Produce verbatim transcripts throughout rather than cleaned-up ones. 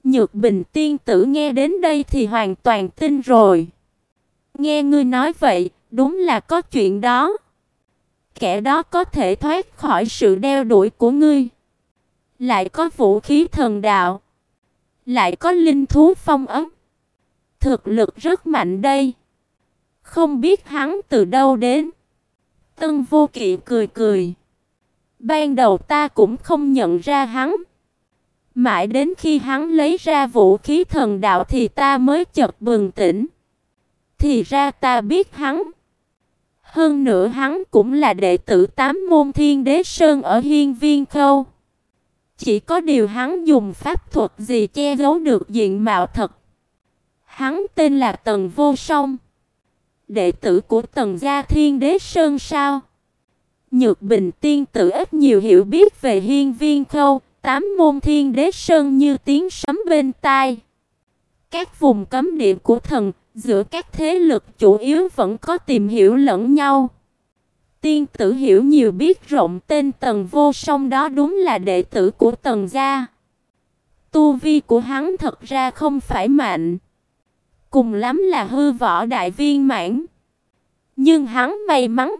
Nhược Bình tiên tử nghe đến đây thì hoàn toàn tin rồi. Nghe ngươi nói vậy, đúng là có chuyện đó. Kẻ đó có thể thoát khỏi sự đeo đuổi của ngươi, lại có vũ khí thần đạo, lại có linh thú phong ấn, thực lực rất mạnh đây. Không biết hắn từ đâu đến. Tân Vô Kỵ cười cười. Ban đầu ta cũng không nhận ra hắn. Mãi đến khi hắn lấy ra vũ khí thần đạo thì ta mới chợt bừng tỉnh. Thì ra ta biết hắn. Hơn nữa hắn cũng là đệ tử tám môn Thiên Đế Sơn ở Hiên Viên Khâu. Chỉ có điều hắn dùng pháp thuật gì che giấu được diện mạo thật. Hắn tên là Tần Vô Song, đệ tử của Tần gia Thiên Đế Sơn sao? Nhược Bình tiên tử ít nhiều hiểu biết về Hiên Viên Khâu, tám môn Thiên Đế Sơn như tiếng sấm bên tai. Các vùng cấm địa của thần, giữa các thế lực chủ yếu vẫn có tìm hiểu lẫn nhau. Tiên tử hiểu nhiều biết rộng, tên Tần Vô Song đó đúng là đệ tử của Tần gia. Tu vi của hắn thật ra không phải mạnh, cùng lắm là hư võ đại viên mãn. Nhưng hắn may mắn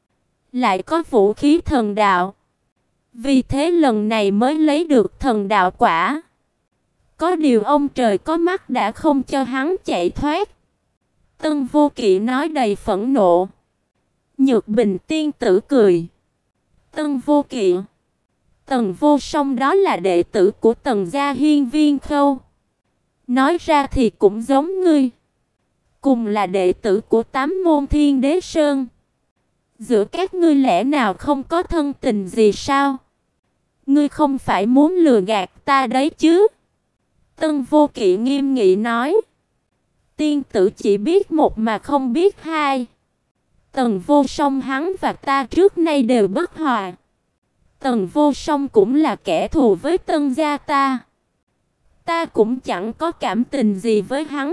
lại có vũ khí thần đạo, vì thế lần này mới lấy được thần đạo quả. Có điều ông trời có mắt đã không cho hắn chạy thoát. Tân Vô Kỵ nói đầy phẫn nộ. Nhược Bình tiên tử cười. Tân Vô Kỵ, Tần Vô Song đó là đệ tử của Tần gia Hiên Viên Khâu. Nói ra thì cũng giống ngươi, cùng là đệ tử của tám môn Thiên Đế Sơn. Giữa các ngươi lẽ nào không có thân tình gì sao? Ngươi không phải muốn lừa gạt ta đấy chứ? Tân Vô Kỵ nghiêm nghị nói. Tiên tử chỉ biết một mà không biết hai. Tần Vô Song hắn và ta trước nay đều bất hòa. Tần Vô Song cũng là kẻ thù với Tân gia ta. Ta cũng chẳng có cảm tình gì với hắn.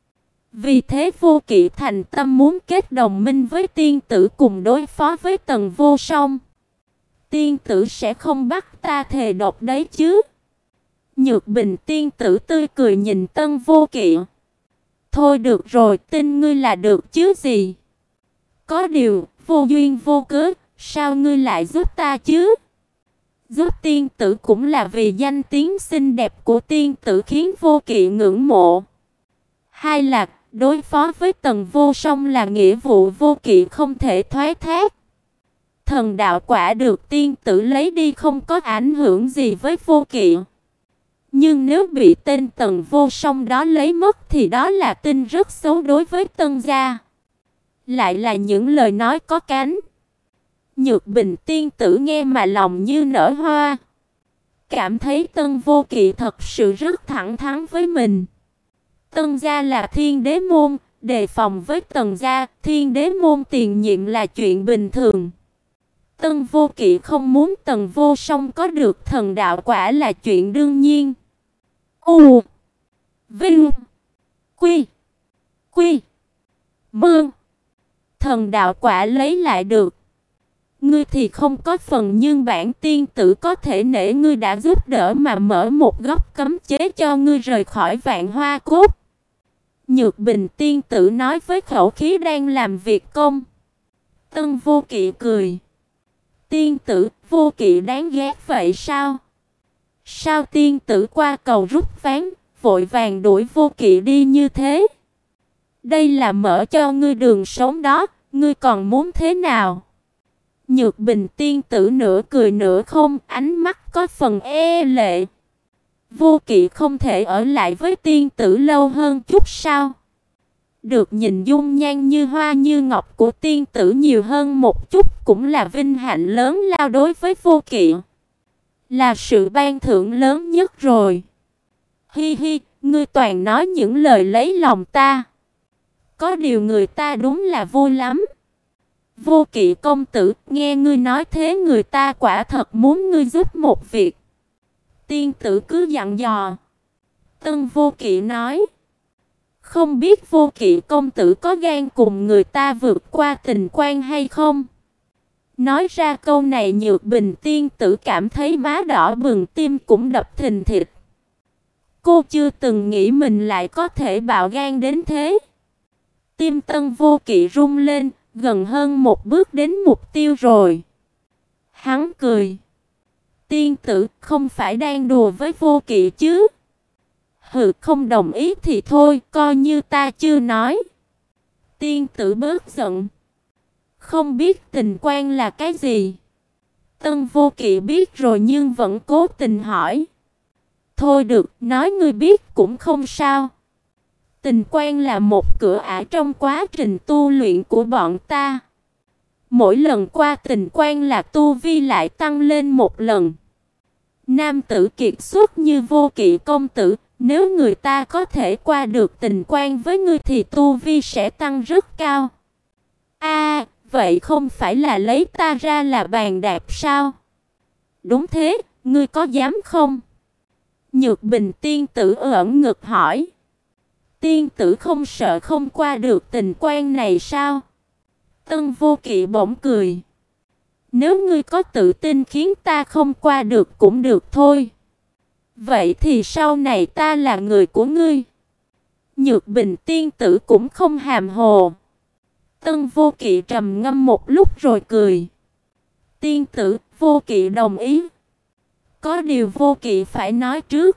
Vì thế Vô Kỵ thành tâm muốn kết đồng minh với tiên tử cùng đối phó với Tần Vô Song. Tiên tử sẽ không bắt ta thề độc đấy chứ? Nhược Bình tiên tử tươi cười nhìn Tân Vô Kỵ. Thôi được rồi, tin ngươi là được chứ gì. Có điều, vô duyên vô cớ, sao ngươi lại giúp ta chứ? Giúp tiên tử cũng là vì danh tiếng xinh đẹp của tiên tử khiến Vô Kỵ ngưỡng mộ. Hai là đối phó với Tần Vô Song là nghĩa vụ Vô Kỵ không thể thoái thác. Thần đạo quả được tiên tử lấy đi không có ảnh hưởng gì với Vô Kỵ. Nhưng nếu bị tên Tần Vô Song đó lấy mất thì đó là tin rất xấu đối với Tân gia. Lại là những lời nói có cánh. Nhược Bình tiên tử nghe mà lòng như nở hoa. Cảm thấy Tân Vô Kỵ thật sự rất thẳng thắn với mình. Tân gia là Thiên Đế môn, đề phòng với Tần gia, Thiên Đế môn tiền nhiệm là chuyện bình thường. Tân Vô Kỵ không muốn Tần Vô Song có được thần đạo quả là chuyện đương nhiên. U Vinh Quy Quy Mương thần đạo quả lấy lại được. Ngươi thì không có phần, nhưng bản tiên tử có thể nể ngươi đã giúp đỡ mà mở một góc cấm chế cho ngươi rời khỏi Vạn Hoa Cốt. Nhược Bình tiên tử nói với khẩu khí đang làm việc công. Tân Vô Kỵ cười. Tiên tử, Vô Kỵ đáng ghét vậy sao? Sao tiên tử qua cầu rút ván, vội vàng đuổi Vô Kỵ đi như thế? Đây là mở cho ngươi đường sống đó, ngươi còn muốn thế nào? Nhược Bình tiên tử nửa cười nửa không, ánh mắt có phần e lệ. Vô Kỵ không thể ở lại với tiên tử lâu hơn chút sao? Được nhìn dung nhan như hoa như ngọc của tiên tử nhiều hơn một chút cũng là vinh hạnh lớn lao đối với Vô Kỵ. Là sự ban thưởng lớn nhất rồi. Hi hi, ngươi toàn nói những lời lấy lòng ta. Có điều người ta đúng là vui lắm. Vô Kỵ công tử, nghe ngươi nói thế người ta quả thật muốn ngươi giúp một việc. Tiên tử cứ dặn dò. Tân Vô Kỵ nói. Không biết Vô Kỵ công tử có gan cùng người ta vượt qua tình quan hay không? Nói ra câu này Nhược Bình tiên tử cảm thấy má đỏ bừng, tim cũng đập thình thịch. Cô chưa từng nghĩ mình lại có thể bạo gan đến thế. Tim Tân Vô Kỵ rung lên, gần hơn một bước đến mục tiêu rồi. Hắn cười. Tiên tử, không phải đang đùa với Vô Kỵ chứ? Hừ, không đồng ý thì thôi, coi như ta chưa nói. Tiên tử bớt giận. Không biết tình quan là cái gì? Tân Vô Kỵ biết rồi nhưng vẫn cố tình hỏi. Thôi được, nói ngươi biết cũng không sao. Tình quan là một cửa ải trong quá trình tu luyện của bọn ta. Mỗi lần qua tình quan là tu vi lại tăng lên một lần. Nam tử kiệt xuất như Vô Kỵ công tử, nếu người ta có thể qua được tình quan với ngươi thì tu vi sẽ tăng rất cao. A, à, vậy không phải là lấy ta ra là bàn đạp sao? Đúng thế, ngươi có dám không? Nhược Bình tiên tử ẩn ngực hỏi. Tiên tử không sợ không qua được tình quan này sao? Tân Vô Kỵ bỗng cười. Nếu ngươi có tự tin khiến ta không qua được cũng được thôi. Vậy thì sau này ta là người của ngươi. Nhược Bình tiên tử cũng không hàm hồ. Tân Vô Kỵ trầm ngâm một lúc rồi cười. Tiên tử, Vô Kỵ đồng ý. Có điều Vô Kỵ phải nói trước.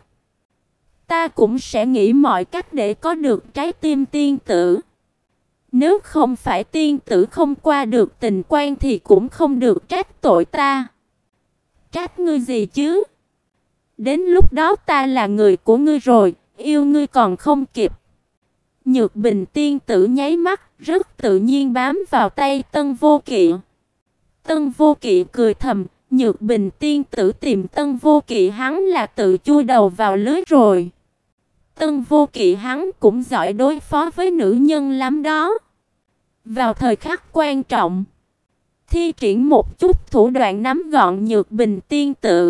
Ta cũng sẽ nghĩ mọi cách để có được trái tim tiên tử. Nếu không phải tiên tử không qua được tình quan thì cũng không được trách tội ta. Trách ngươi gì chứ? Đến lúc đó ta là người của ngươi rồi, yêu ngươi còn không kịp. Nhược Bình tiên tử nháy mắt, rất tự nhiên bám vào tay Tân Vô Kỵ. Tân Vô Kỵ cười thầm, Nhược Bình tiên tử tìm Tân Vô Kỵ hắn là tự chui đầu vào lưới rồi. Tân Vô Kỵ hắn cũng giỏi đối phó với nữ nhân lắm đó. Vào thời khắc quan trọng, thi triển một chút thủ đoạn nắm gọn Nhược Bình tiên tử.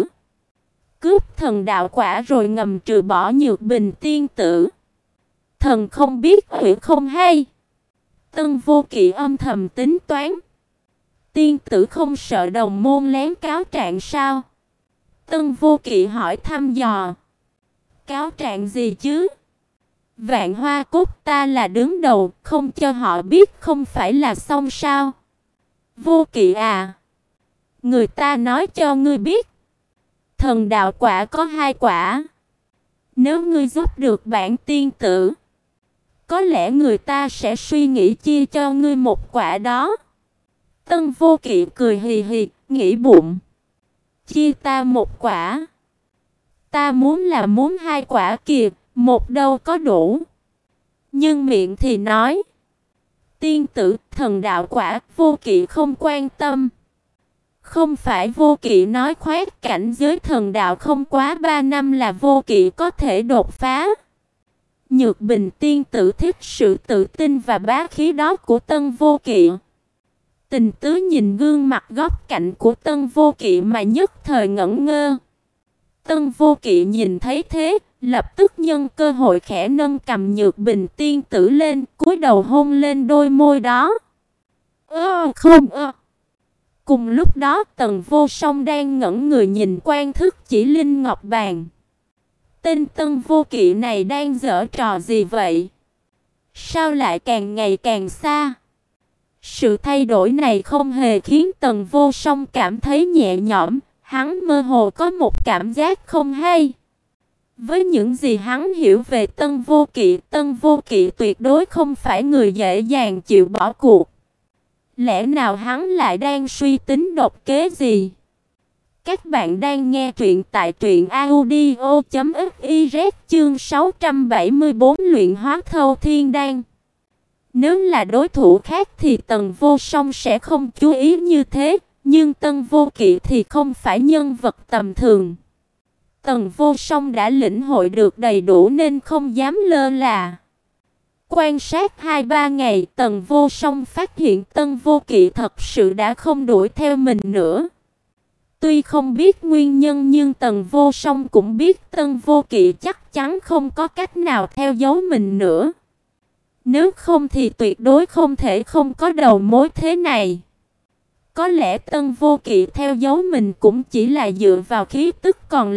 Cướp thần đạo quả rồi ngầm trừ bỏ Nhược Bình tiên tử. Thần không biết hủy không hay. Tân Vô Kỵ âm thầm tính toán. Tiên tử không sợ đồng môn lén cáo trạng sao? Tân Vô Kỵ hỏi thăm dò. Cáo trạng gì chứ? Vạn Hoa Cốt ta là đứng đầu, không cho họ biết không phải là xong sao? Vô Kỵ à, người ta nói cho ngươi biết. Thần đạo quả có hai quả. Nếu ngươi giúp được bản tiên tử, có lẽ người ta sẽ suy nghĩ chia cho ngươi một quả đó. Tân Vô Kỵ cười hì hì, nghĩ bụng. Chia ta một quả. Ta muốn là muốn hai quả kìa, một đâu có đủ. Nhưng miệng thì nói. Tiên tử, thần đạo quả, Vô Kỵ không quan tâm. Không phải Vô Kỵ nói khoét cảnh giới thần đạo không quá ba năm là Vô Kỵ có thể đột phá. Nhược Bình tiên tử thích sự tự tin và bá khí đó của Tân Vô Kỵ. Tình tứ nhìn gương mặt góc cạnh của Tân Vô Kỵ mà nhất thời ngẩn ngơ. Tân Vô Kỵ nhìn thấy thế, lập tức nhân cơ hội khẽ nâng cầm Nhược Bình tiên tử lên, cúi đầu hôn lên đôi môi đó. Ơ không ơ. Cùng lúc đó Tần Vô Song đang ngẩn người nhìn Quan Thức Chỉ Linh ngọc bàn. Tên Tân Vô Kỵ này đang giở trò gì vậy? Sao lại càng ngày càng xa? Sự thay đổi này không hề khiến Tần Vô Song cảm thấy nhẹ nhõm, hắn mơ hồ có một cảm giác không hay. Với những gì hắn hiểu về Tân Vô Kỵ, Tân Vô Kỵ tuyệt đối không phải người dễ dàng chịu bỏ cuộc. Lẽ nào hắn lại đang suy tính độc kế gì? Các bạn đang nghe truyện tại truyện audio chấm fiz chương sáu trăm bảy mươi bốn luyện hóa thâu thiên đan. Nếu là đối thủ khác thì Tần Vô Song sẽ không chú ý như thế, nhưng Tân Vô Kỵ thì không phải nhân vật tầm thường. Tần Vô Song đã lĩnh hội được đầy đủ nên không dám lơ là. Quan sát hai ba ngày, Tần Vô Song phát hiện Tân Vô Kỵ thật sự đã không đuổi theo mình nữa. Tuy không biết nguyên nhân nhưng Tần Vô Song cũng biết Tân Vô Kỵ chắc chắn không có cách nào theo dấu mình nữa. Nếu không thì tuyệt đối không thể không có đầu mối thế này. Có lẽ Tân Vô Kỵ theo dấu mình cũng chỉ là dựa vào khí tức còn lại,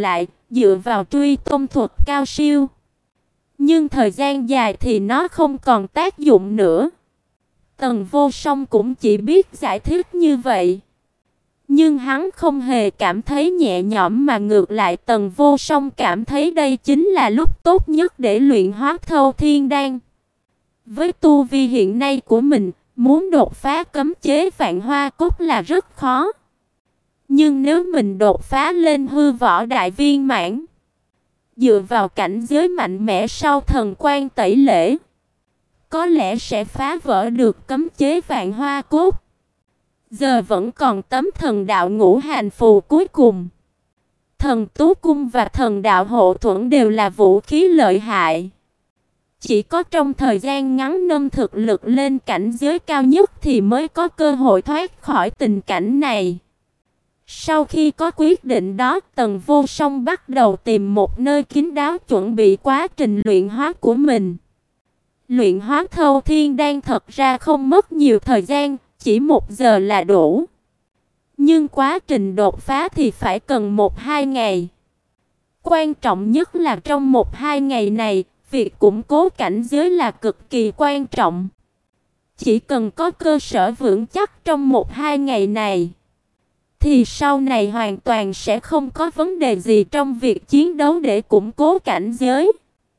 dựa vào truy tung thuật cao siêu. Nhưng thời gian dài thì nó không còn tác dụng nữa. Tần Vô Song cũng chỉ biết giải thích như vậy. Nhưng hắn không hề cảm thấy nhẹ nhõm mà ngược lại Tần Vô Song cảm thấy đây chính là lúc tốt nhất để luyện hóa Thâu Thiên Đan. Với tu vi hiện nay của mình, muốn đột phá cấm chế Vạn Hoa Cốt là rất khó. Nhưng nếu mình đột phá lên hư võ đại viên mãn, dựa vào cảnh giới mạnh mẽ sau thần quan tẩy lễ, có lẽ sẽ phá vỡ được cấm chế Vạn Hoa Cốt. Giờ vẫn còn tấm thần đạo ngũ hành phù cuối cùng. Thần tú cung và thần đạo hộ thuẫn đều là vũ khí lợi hại. Chỉ có trong thời gian ngắn nâng thực lực lên cảnh giới cao nhất thì mới có cơ hội thoát khỏi tình cảnh này. Sau khi có quyết định đó, Tần Vô Song bắt đầu tìm một nơi kín đáo chuẩn bị quá trình luyện hóa của mình. Luyện hóa Thâu Thiên Đan thật ra không mất nhiều thời gian, chỉ một giờ là đủ. Nhưng quá trình đột phá thì phải cần một hai ngày. Quan trọng nhất là trong một hai ngày này, việc củng cố cảnh giới là cực kỳ quan trọng. Chỉ cần có cơ sở vững chắc trong một hai ngày này, thì sau này hoàn toàn sẽ không có vấn đề gì trong việc chiến đấu để củng cố cảnh giới.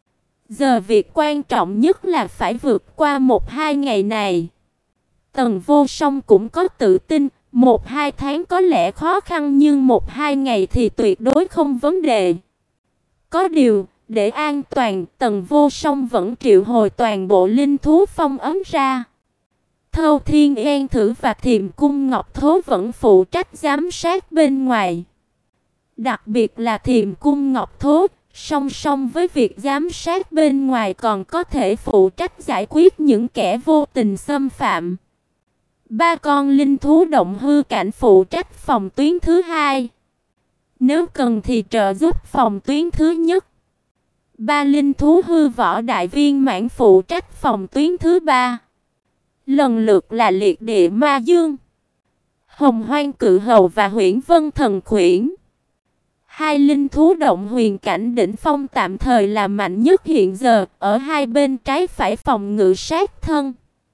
Giờ việc quan trọng nhất là phải vượt qua một hai ngày này. Tần Vô Song cũng có tự tin, một hai tháng có lẽ khó khăn nhưng một hai ngày thì tuyệt đối không vấn đề. Có điều, để an toàn, Tần Vô Song vẫn triệu hồi toàn bộ linh thú phong ấn ra. Thâu Thiên Yên Thử và Thiềm Cung Ngọc Thố vẫn phụ trách giám sát bên ngoài. Đặc biệt là Thiềm Cung Ngọc Thố, song song với việc giám sát bên ngoài còn có thể phụ trách giải quyết những kẻ vô tình xâm phạm. Ba con linh thú động hư cảnh phụ trách phòng tuyến thứ hai. Nếu cần thì trợ giúp phòng tuyến thứ nhất. Ba linh thú hư võ đại viên mãn phụ trách phòng tuyến thứ ba. Lần lượt là Liệt Địa Ma Dương, Hồng Hoang Cự Hầu và Huyễn Vân Thần Khuyển. Hai linh thú động huyền cảnh đỉnh phong tạm thời là mạnh nhất hiện giờ, ở hai bên trái phải phòng ngự sát thân,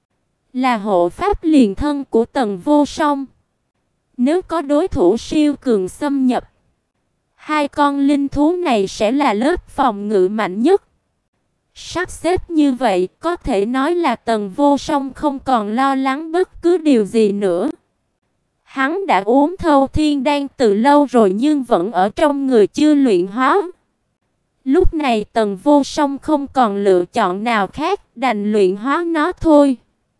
là hộ pháp liền thân của Tần Vô Song. Nếu có đối thủ siêu cường xâm nhập, hai con linh thú này sẽ là lớp phòng ngự mạnh nhất. Sắp xếp như vậy, có thể nói là Tần Vô Song không còn lo lắng bất cứ điều gì nữa. Hắn đã uống Thâu Thiên Đan từ lâu rồi nhưng vẫn ở trong người chưa luyện hóa. Lúc này Tần Vô Song không còn lựa chọn nào khác, đành luyện hóa nó thôi.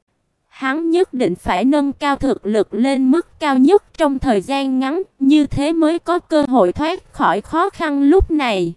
Hắn nhất định phải nâng cao thực lực lên mức cao nhất trong thời gian ngắn, như thế mới có cơ hội thoát khỏi khó khăn lúc này.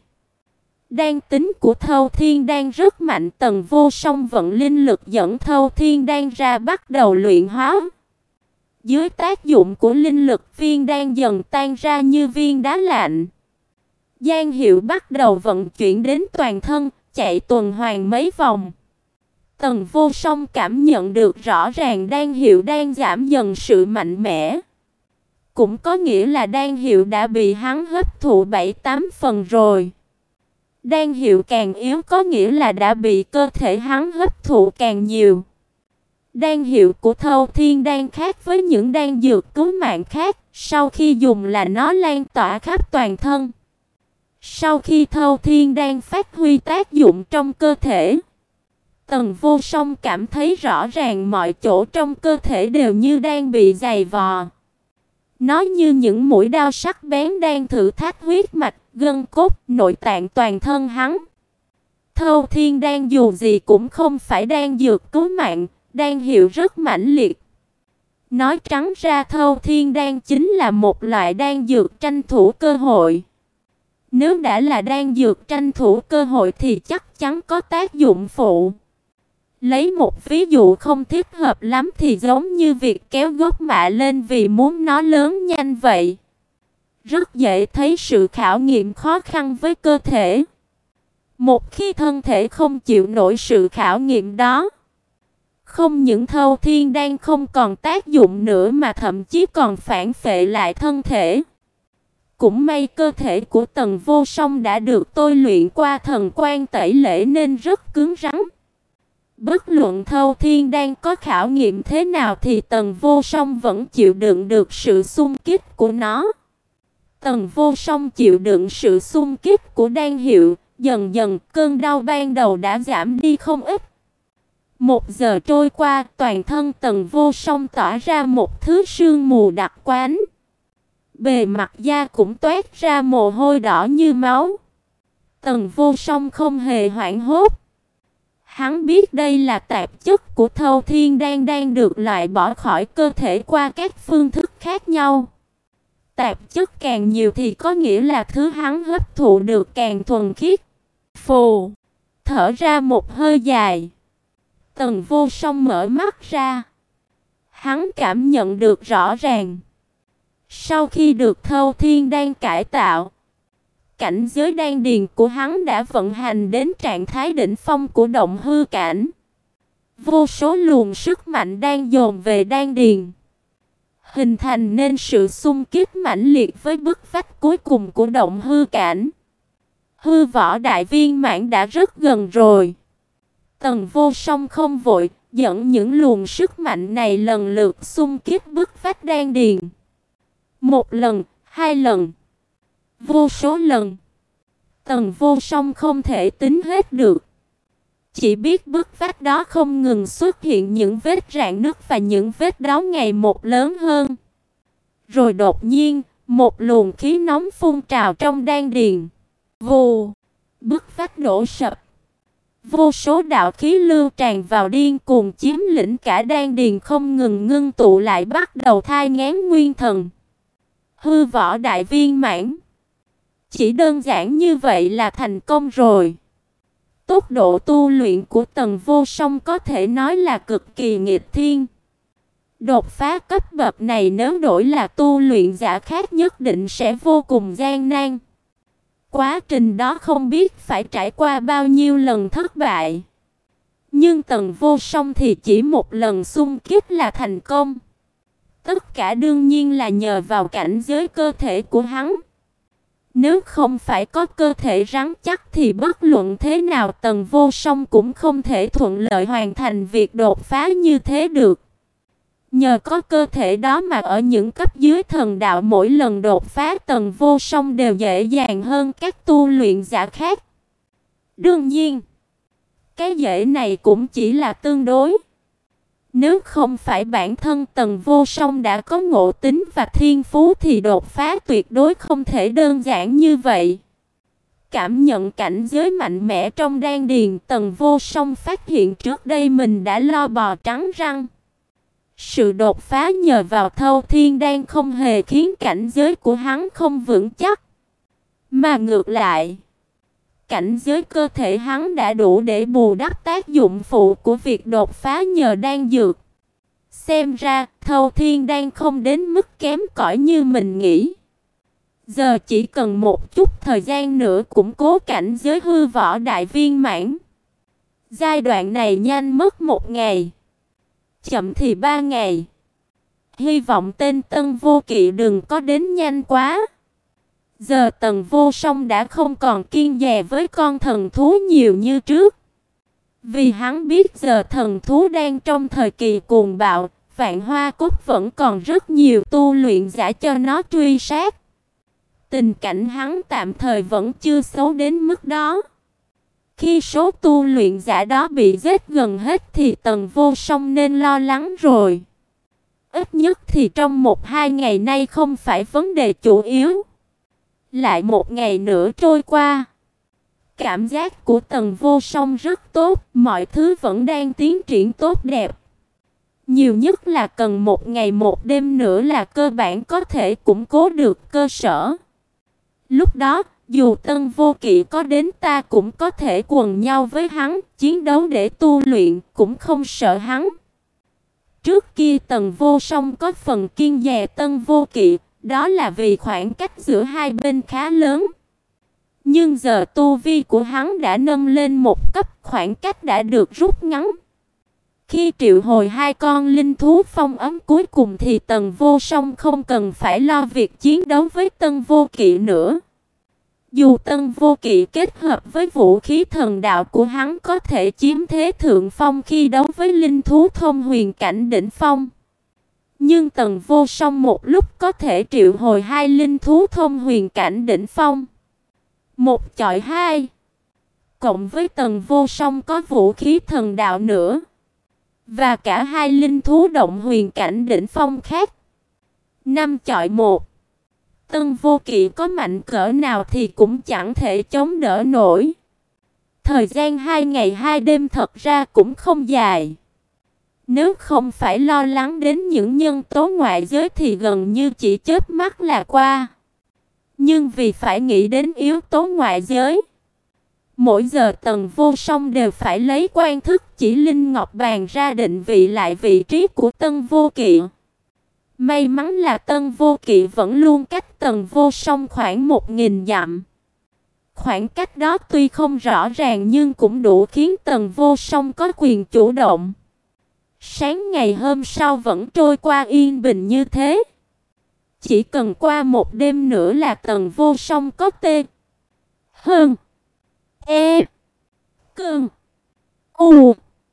Đan tính của Thâu Thiên Đan rất mạnh, Tần Vô Song vận linh lực dẫn Thâu Thiên Đan ra bắt đầu luyện hóa. Dưới tác dụng của linh lực, viên đan dần tan ra như viên đá lạnh. Gian hiệu bắt đầu vận chuyển đến toàn thân, chạy tuần hoàn mấy vòng. Tần Vô Song cảm nhận được rõ ràng đan hiệu đang giảm dần sự mạnh mẽ. Cũng có nghĩa là đan hiệu đã bị hắn hấp thụ bảy tám phần rồi. Đan hiệu càng yếu có nghĩa là đã bị cơ thể hắn hấp thụ càng nhiều. Đan hiệu của Thâu Thiên Đan khác với những đan dược cứu mạng khác, sau khi dùng là nó lan tỏa khắp toàn thân. Sau khi Thâu Thiên Đan phát huy tác dụng trong cơ thể, Tần Vô Song cảm thấy rõ ràng mọi chỗ trong cơ thể đều như đang bị dày vò. Nó như những mũi đao sắc bén đang thử thách huyết mạch, gân cốt, nội tạng toàn thân hắn. Thâu Thiên Đan dù gì cũng không phải đan dược cứu mạng, đan hiệu rất mãnh liệt. Nói trắng ra Thâu Thiên Đan chính là một loại đan dược tranh thủ cơ hội. Nếu đã là đan dược tranh thủ cơ hội thì chắc chắn có tác dụng phụ. Lấy một ví dụ không thích hợp lắm thì giống như việc kéo gốc mạ lên vì muốn nó lớn nhanh vậy. Rất dễ thấy sự khảo nghiệm khó khăn với cơ thể. Một khi thân thể không chịu nổi sự khảo nghiệm đó, không những Thâu Thiên Đan không còn tác dụng nữa mà thậm chí còn phản phệ lại thân thể. Cũng may cơ thể của Tần Vô Song đã được tôi luyện qua thần quan tẩy lễ nên rất cứng rắn. Bất luận Thâu Thiên Đan có khảo nghiệm thế nào thì Tần Vô Song vẫn chịu đựng được sự xung kích của nó. Tần Vô Song chịu đựng sự xung kích của đan hiệu, dần dần cơn đau ban đầu đã giảm đi không ít. Một giờ trôi qua, toàn thân Tần Vô Song tỏa ra một thứ sương mù đặc quánh. Bề mặt da cũng toát ra mồ hôi đỏ như máu. Tần Vô Song không hề hoảng hốt. Hắn biết đây là tạp chất của Thâu Thiên Đan đang được loại bỏ khỏi cơ thể qua các phương thức khác nhau. Tạp chất càng nhiều thì có nghĩa là thứ hắn hấp thụ được càng thuần khiết. Phù, thở ra một hơi dài. Tần Vô Song mở mắt ra. Hắn cảm nhận được rõ ràng. Sau khi được Thâu Thiên Đan cải tạo, cảnh giới đan điền của hắn đã vận hành đến trạng thái đỉnh phong của động hư cảnh. Vô số luồng sức mạnh đang dồn về đan điền, hình thành nên sự xung kích mãnh liệt với bức vách cuối cùng của động hư cảnh. Hư võ đại viên mãn đã rất gần rồi. Tần Vô Song không vội, dẫn những luồng sức mạnh này lần lượt xung kích bức vách đan điền. Một lần, hai lần, vô số lần. Tần Vô Song không thể tính hết được. Chỉ biết bức vách đó không ngừng xuất hiện những vết rạn nứt và những vết đó ngày một lớn hơn. Rồi đột nhiên, một luồng khí nóng phun trào trong đan điền. Vù, bức vách đổ sập. Vô số đạo khí lưu tràn vào điên cuồng chiếm lĩnh cả đan điền không ngừng ngưng tụ lại bắt đầu thai nghén nguyên thần. Hư võ đại viên mãn. Chỉ đơn giản như vậy là thành công rồi. Tốc độ tu luyện của Tần Vô Song có thể nói là cực kỳ nghịch thiên. Đột phá cấp bậc này nếu đổi là tu luyện giả khác nhất định sẽ vô cùng gian nan. Quá trình đó không biết phải trải qua bao nhiêu lần thất bại. Nhưng Tần Vô Song thì chỉ một lần xung kích là thành công. Tất cả đương nhiên là nhờ vào cảnh giới cơ thể của hắn. Nếu không phải có cơ thể rắn chắc thì bất luận thế nào Tần Vô Song cũng không thể thuận lợi hoàn thành việc đột phá như thế được. Nhờ có cơ thể đó mà ở những cấp dưới thần đạo mỗi lần đột phá Tần Vô Song đều dễ dàng hơn các tu luyện giả khác. Đương nhiên, cái dễ này cũng chỉ là tương đối. Nếu không phải bản thân Tần Vô Song đã có ngộ tính và thiên phú thì đột phá tuyệt đối không thể đơn giản như vậy. Cảm nhận cảnh giới mạnh mẽ trong đan điền, Tần Vô Song phát hiện trước đây mình đã lo bò trắng răng. Sự đột phá nhờ vào Thâu Thiên Đan không hề khiến cảnh giới của hắn không vững chắc. Mà ngược lại, cảnh giới cơ thể hắn đã đủ để bù đắp tác dụng phụ của việc đột phá nhờ đan dược. Xem ra, Thâu Thiên Đan không đến mức kém cỏi như mình nghĩ. Giờ chỉ cần một chút thời gian nữa củng cố cảnh giới hư võ đại viên mãn. Giai đoạn này nhanh mất một ngày, chậm thì ba ngày. Hy vọng tên Tân Vô Kỵ đừng có đến nhanh quá. Giờ Tần Vô Song đã không còn kiêng dè với con thần thú nhiều như trước. Vì hắn biết giờ thần thú đang trong thời kỳ cuồng bạo, Vạn Hoa Cốt vẫn còn rất nhiều tu luyện giả cho nó truy sát. Tình cảnh hắn tạm thời vẫn chưa xấu đến mức đó. Khi số tu luyện giả đó bị giết gần hết thì Tần Vô Song nên lo lắng rồi. Ít nhất thì trong một hai ngày nay không phải vấn đề chủ yếu. Lại một ngày nữa trôi qua. Cảm giác của Tần Vô Song rất tốt, mọi thứ vẫn đang tiến triển tốt đẹp. Nhiều nhất là cần một ngày một đêm nữa là cơ bản có thể củng cố được cơ sở. Lúc đó, dù Tân Vô Kỵ có đến ta cũng có thể quần nhau với hắn, chiến đấu để tu luyện, cũng không sợ hắn. Trước kia Tần Vô Song có phần kiêng dè Tân Vô Kỵ, đó là vì khoảng cách giữa hai bên khá lớn. Nhưng giờ tu vi của hắn đã nâng lên một cấp, khoảng cách đã được rút ngắn. Khi triệu hồi hai con linh thú phong ấm cuối cùng thì Tần Vô Song không cần phải lo việc chiến đấu với Tân Vô Kỵ nữa. Dù Tân Vô Kỵ kết hợp với vũ khí thần đạo của hắn có thể chiếm thế thượng phong khi đấu với linh thú thông huyền cảnh đỉnh phong, nhưng Tần Vô Song một lúc có thể triệu hồi hai linh thú thông huyền cảnh đỉnh phong. Một chọi hai. Cộng với Tần Vô Song có vũ khí thần đạo nữa, và cả hai linh thú động huyền cảnh đỉnh phong khác. Năm chọi một. Tân Vô Kỵ có mạnh cỡ nào thì cũng chẳng thể chống đỡ nổi. Thời gian hai ngày hai đêm thật ra cũng không dài. Nếu không phải lo lắng đến những nhân tố ngoại giới thì gần như chỉ chớp mắt là qua. Nhưng vì phải nghĩ đến yếu tố ngoại giới, mỗi giờ Tần Vô Song đều phải lấy quan thức chỉ linh ngọc bàn ra định vị lại vị trí của Tân Vô Kỵ. May mắn là Tân Vô Kỵ vẫn luôn cách Tần Vô Song khoảng một nghìn dặm. Khoảng cách đó tuy không rõ ràng nhưng cũng đủ khiến Tần Vô Song có quyền chủ động. Sáng ngày hôm sau vẫn trôi qua yên bình như thế. Chỉ cần qua một đêm nữa là Tần Vô Song có tê hơn e cơn u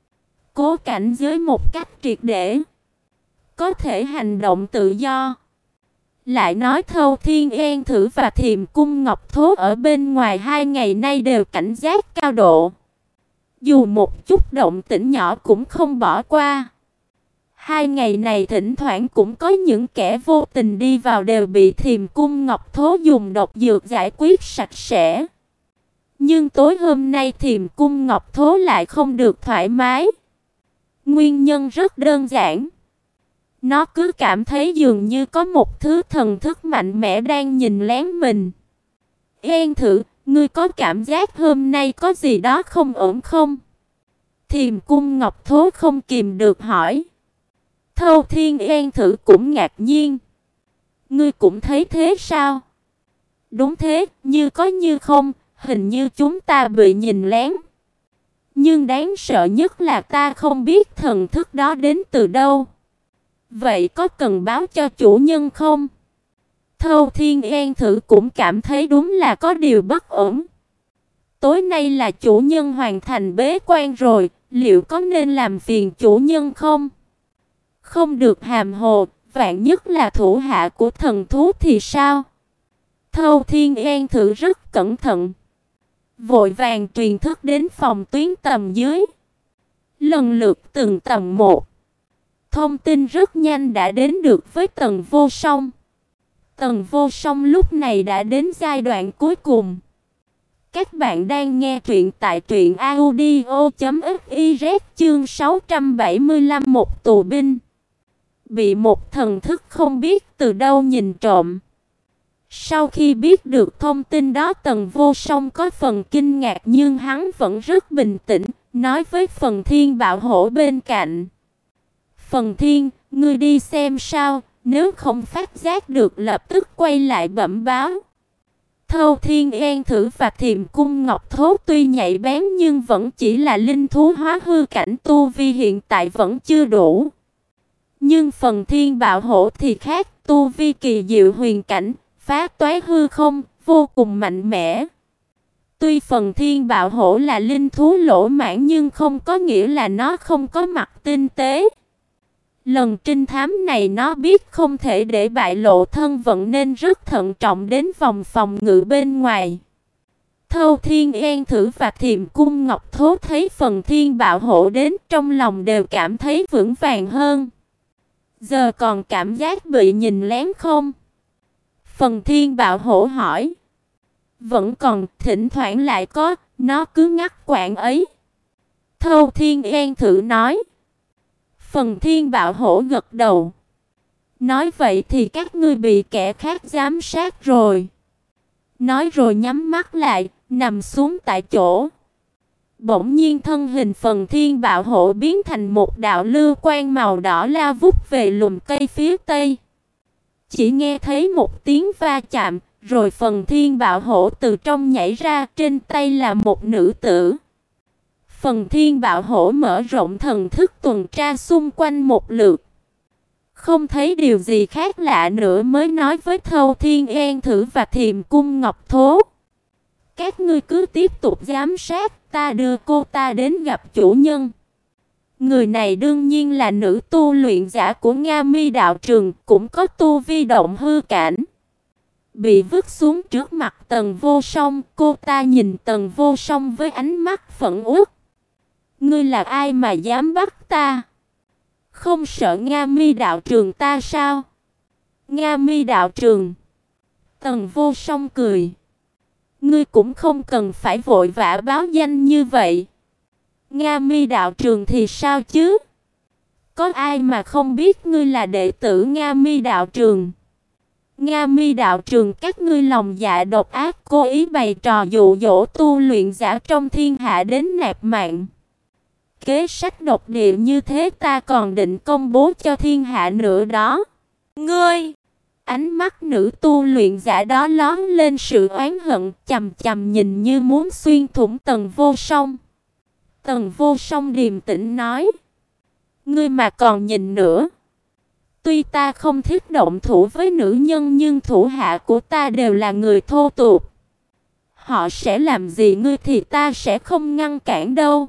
cố cảnh giới một cách triệt để, có thể hành động tự do. Lại nói Thâu Thiên Yên Thử và Thiềm Cung Ngọc Thố ở bên ngoài hai ngày nay đều cảnh giác cao độ, dù một chút động tĩnh nhỏ cũng không bỏ qua. Hai ngày này thỉnh thoảng cũng có những kẻ vô tình đi vào đều bị Thiềm Cung Ngọc Thố dùng độc dược giải quyết sạch sẽ. Nhưng tối hôm nay Thiềm Cung Ngọc Thố lại không được thoải mái. Nguyên nhân rất đơn giản. Nó cứ cảm thấy dường như có một thứ thần thức mạnh mẽ đang nhìn lén mình. Yên Thử, ngươi có cảm giác hôm nay có gì đó không ổn không? Thiềm Cung Ngọc Thố không kìm được hỏi. Thâu Thiên Yên Thử cũng ngạc nhiên. Ngươi cũng thấy thế sao? Đúng thế, như có như không, hình như chúng ta bị nhìn lén. Nhưng đáng sợ nhất là ta không biết thần thức đó đến từ đâu. Vậy có cần báo cho chủ nhân không? Thâu Thiên Yên Thử cũng cảm thấy đúng là có điều bất ổn. Tối nay là chủ nhân hoàn thành bế quan rồi, liệu có nên làm phiền chủ nhân không? Không được hàm hồ, vạn nhất là thủ hạ của thần thú thì sao? Thâu Thiên Yên Thử rất cẩn thận, vội vàng truyền thức đến phòng tuyến tầm dưới. Lần lượt từng tầm một. Thông tin rất nhanh đã đến được với Tần Vô Song. Tần Vô Song lúc này đã đến giai đoạn cuối cùng. Các bạn đang nghe truyện tại truyện audio chấm fiz chương sáu trăm bảy mươi lăm một tù binh. Bị một thần thức không biết từ đâu nhìn trộm. Sau khi biết được thông tin đó Tần Vô Song có phần kinh ngạc nhưng hắn vẫn rất bình tĩnh, nói với Phần Thiên Bạo Hổ bên cạnh. Phần Thiên, ngươi đi xem sao, nếu không phát giác được lập tức quay lại bẩm báo. Thâu Thiên Yên Thử và Thiềm Cung Ngọc Thố tuy nhạy bén nhưng vẫn chỉ là linh thú hóa hư cảnh, tu vi hiện tại vẫn chưa đủ. Nhưng Phần Thiên Bạo Hổ thì khác, tu vi kỳ diệu huyền cảnh, phá toái hư không, vô cùng mạnh mẽ. Tuy Phần Thiên Bạo Hổ là linh thú lỗ mãng nhưng không có nghĩa là nó không có mặt tinh tế. Lần trinh thám này nó biết không thể để bại lộ thân phận nên rất thận trọng đến vòng phòng ngự bên ngoài. Thâu Thiên Yên Thử và Thiềm Cung Ngọc Thố thấy Phần Thiên Bạo Hổ đến trong lòng đều cảm thấy vững vàng hơn. Giờ còn cảm giác bị nhìn lén không? Phần Thiên Bạo Hổ hỏi. Vẫn còn, thỉnh thoảng lại có, nó cứ ngắt quãng ấy. Thâu Thiên Yên Thử nói. Phần Thiên Bạo Hổ gật đầu. Nói vậy thì các ngươi bị kẻ khác giám sát rồi. Nói rồi nhắm mắt lại, nằm xuống tại chỗ. Bỗng nhiên thân hình Phần Thiên Bạo Hổ biến thành một đạo lưu quang màu đỏ lao vút về lùm cây phía tây. Chỉ nghe thấy một tiếng va chạm, rồi Phần Thiên Bạo Hổ từ trong nhảy ra, trên tay là một nữ tử. Phần Thiên Bạo Hổ mở rộng thần thức tuần tra xung quanh một lượt. Không thấy điều gì khác lạ nữa mới nói với Thâu Thiên An Thử và Thiềm Cung Ngọc Thố. Các ngươi cứ tiếp tục giám sát, ta đưa cô ta đến gặp chủ nhân. Người này đương nhiên là nữ tu luyện giả của Nga Mi đạo trường, cũng có tu vi động hư cảnh. Bị vứt xuống trước mặt Tần Vô Song, cô ta nhìn Tần Vô Song với ánh mắt phẫn uất. Ngươi là ai mà dám bắt ta? Không sợ Nga Mi đạo trường ta sao? Nga Mi đạo trường. Tần Vô Song cười. Ngươi cũng không cần phải vội vã báo danh như vậy. Nga Mi đạo trường thì sao chứ? Có ai mà không biết ngươi là đệ tử Nga Mi đạo trường? Nga Mi đạo trường các ngươi lòng dạ độc ác, cố ý bày trò dụ dỗ tu luyện giả trong thiên hạ đến nạp mạng. Kế sách độc địa như thế ta còn định công bố cho thiên hạ nữa đó. Ngươi! Ánh mắt nữ tu luyện giả đó lóe lên sự oán hận, chằm chằm nhìn như muốn xuyên thủng Tần Vô Song. Tần Vô Song điềm tĩnh nói. Ngươi mà còn nhìn nữa. Tuy ta không thích động thủ với nữ nhân nhưng thủ hạ của ta đều là người thô tục. Họ sẽ làm gì ngươi thì ta sẽ không ngăn cản đâu.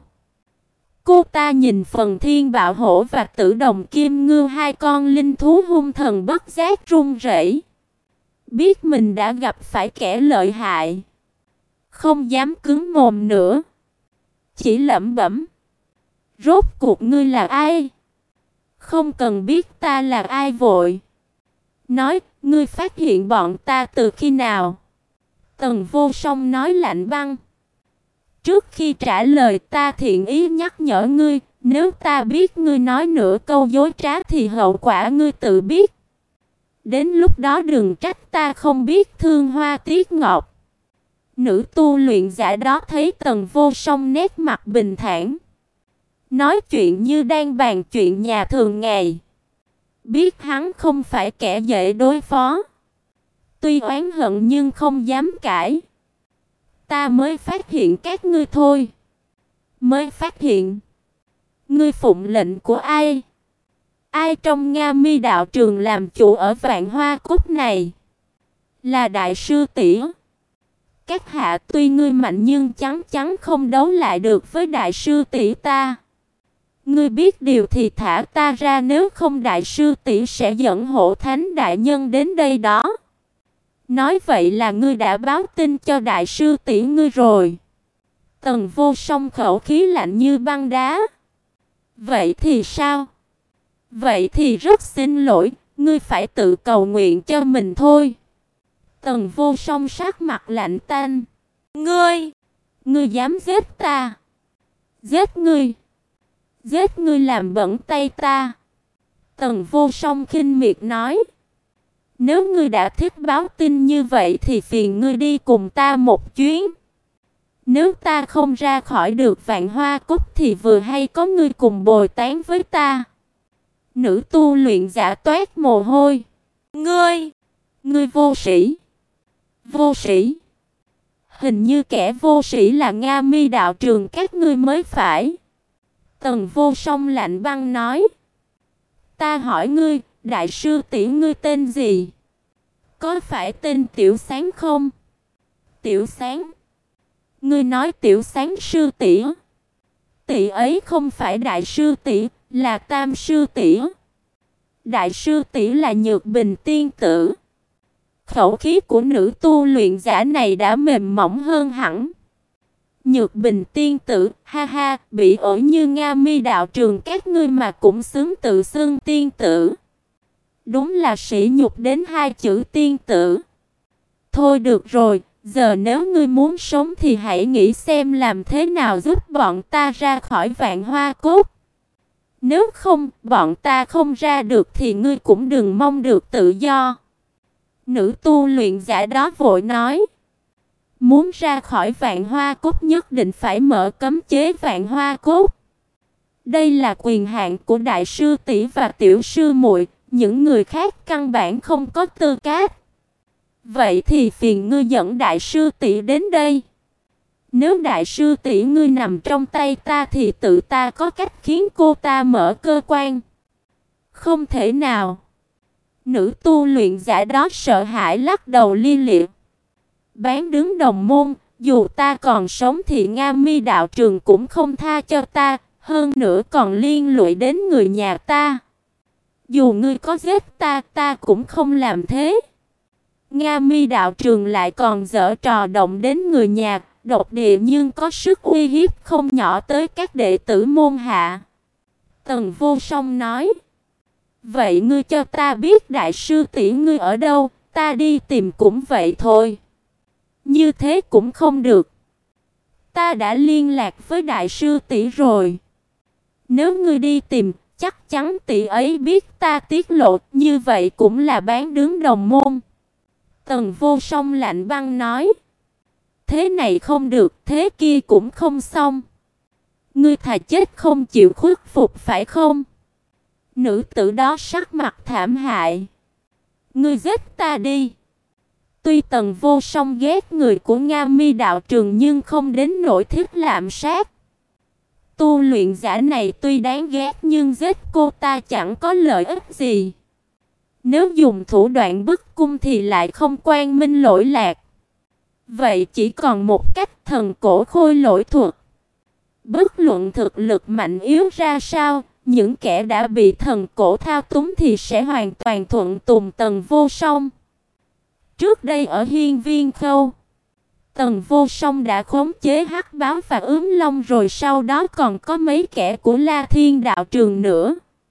Cô ta nhìn Phần Thiên Bạo Hổ và Tử Đồng Kim Ngưu, hai con linh thú hung thần bất giác run rẩy. Biết mình đã gặp phải kẻ lợi hại, không dám cứng mồm nữa, chỉ lẩm bẩm. Rốt cuộc ngươi là ai? Không cần biết ta là ai vội. Nói, ngươi phát hiện bọn ta từ khi nào? Tần Vô Song nói lạnh băng. Trước khi trả lời ta thiện ý nhắc nhở ngươi, nếu ta biết ngươi nói nửa câu dối trá thì hậu quả ngươi tự biết. Đến lúc đó đừng trách ta không biết thương hoa tiếc ngọc. Nữ tu luyện giả đó thấy Tần Vô Song nét mặt bình thản, nói chuyện như đang bàn chuyện nhà thường ngày. Biết hắn không phải kẻ dễ đối phó, tuy oán hận nhưng không dám cãi. Ta mới phát hiện các ngươi thôi. Mới phát hiện. Ngươi phụng lệnh của ai? Ai trong Nga Mi đạo trường làm chủ ở Vạn Hoa Cúc này? Là đại sư tỷ. Các hạ tuy ngươi mạnh nhưng chắn chắn không đấu lại được với đại sư tỷ ta. Ngươi biết điều thì thả ta ra, nếu không đại sư tỷ sẽ dẫn Hổ Thánh đại nhân đến đây đó. Nói vậy là ngươi đã báo tin cho đại sư tỷ ngươi rồi. Tần Vô Song khẩu khí lạnh như băng đá. Vậy thì sao? Vậy thì rất xin lỗi, ngươi phải tự cầu nguyện cho mình thôi. Tần Vô Song sắc mặt lạnh tanh. Ngươi! Ngươi dám giết ta? Giết ngươi! Giết ngươi làm bẩn tay ta! Tần Vô Song khinh miệt nói. Nếu ngươi đã thích báo tin như vậy thì phiền ngươi đi cùng ta một chuyến. Nếu ta không ra khỏi được Vạn Hoa Cúc thì vừa hay có ngươi cùng bồi tán với ta. Nữ tu luyện giả toát mồ hôi. Ngươi! Ngươi vô sĩ! Vô sĩ! Hình như kẻ vô sĩ là Nga Mi đạo trường các ngươi mới phải. Tần Vô Song lạnh băng nói. Ta hỏi ngươi, đại sư tỷ ngươi tên gì? Có phải tên Tiểu Sáng không? Tiểu Sáng? Ngươi nói Tiểu Sáng sư tỷ? Tỷ ấy không phải đại sư tỷ, là tam sư tỷ. Đại sư tỷ là Nhược Bình tiên tử. Khẩu khí của nữ tu luyện giả này đã mềm mỏng hơn hẳn. Nhược Bình tiên tử, ha ha, bị ổi như Nga Mi đạo trường các ngươi mà cũng xứng tự xưng tiên tử. Đúng là sỉ nhục đến hai chữ tiên tử. Thôi được rồi, giờ nếu ngươi muốn sống thì hãy nghĩ xem làm thế nào giúp bọn ta ra khỏi Vạn Hoa Cốt. Nếu không, bọn ta không ra được thì ngươi cũng đừng mong được tự do. Nữ tu luyện giả đó vội nói. Muốn ra khỏi Vạn Hoa Cốt nhất định phải mở cấm chế Vạn Hoa Cốt. Đây là quyền hạn của đại sư tỷ và tiểu sư muội, những người khác căn bản không có tư cách. Vậy thì phiền ngươi dẫn đại sư tỷ đến đây. Nếu đại sư tỷ ngươi nằm trong tay ta thì tự ta có cách khiến cô ta mở cơ quan. Không thể nào. Nữ tu luyện giả đó sợ hãi lắc đầu li liệt. Bán đứng đồng môn, dù ta còn sống thì Nga Mi đạo trường cũng không tha cho ta, hơn nữa còn liên lụy đến người nhà ta. Dù ngươi có giết ta, ta cũng không làm thế. Nga Mi đạo trường lại còn giở trò động đến người nhà, độc địa nhưng có sức uy hiếp không nhỏ tới các đệ tử môn hạ. Tần Vô Song nói. Vậy ngươi cho ta biết đại sư tỷ ngươi ở đâu, ta đi tìm cũng vậy thôi. Như thế cũng không được. Ta đã liên lạc với đại sư tỷ rồi. Nếu ngươi đi tìm, chắc chắn tỷ ấy biết ta tiết lộ, như vậy cũng là bán đứng đồng môn. Tần Vô Song lạnh băng nói. Thế này không được, thế kia cũng không xong. Ngươi thà chết không chịu khuất phục phải không? Nữ tử đó sắc mặt thảm hại. Ngươi giết ta đi. Tuy Tần Vô Song ghét người của Nga Mi đạo trường nhưng không đến nỗi thích lạm sát. Tu luyện giả này tuy đáng ghét nhưng giết cô ta chẳng có lợi ích gì. Nếu dùng thủ đoạn bức cung thì lại không quang minh lỗi lạc. Vậy chỉ còn một cách, thần cổ khôi lỗi thuật. Bất luận thực lực mạnh yếu ra sao, những kẻ đã bị thần cổ thao túng thì sẽ hoàn toàn thuận tùng Tần Vô Song. Trước đây ở Hiên Viên Khâu, Tần Vô Song đã khống chế Hắc Báo và Ướm Long, rồi sau đó còn có mấy kẻ của La Thiên đạo trường nữa.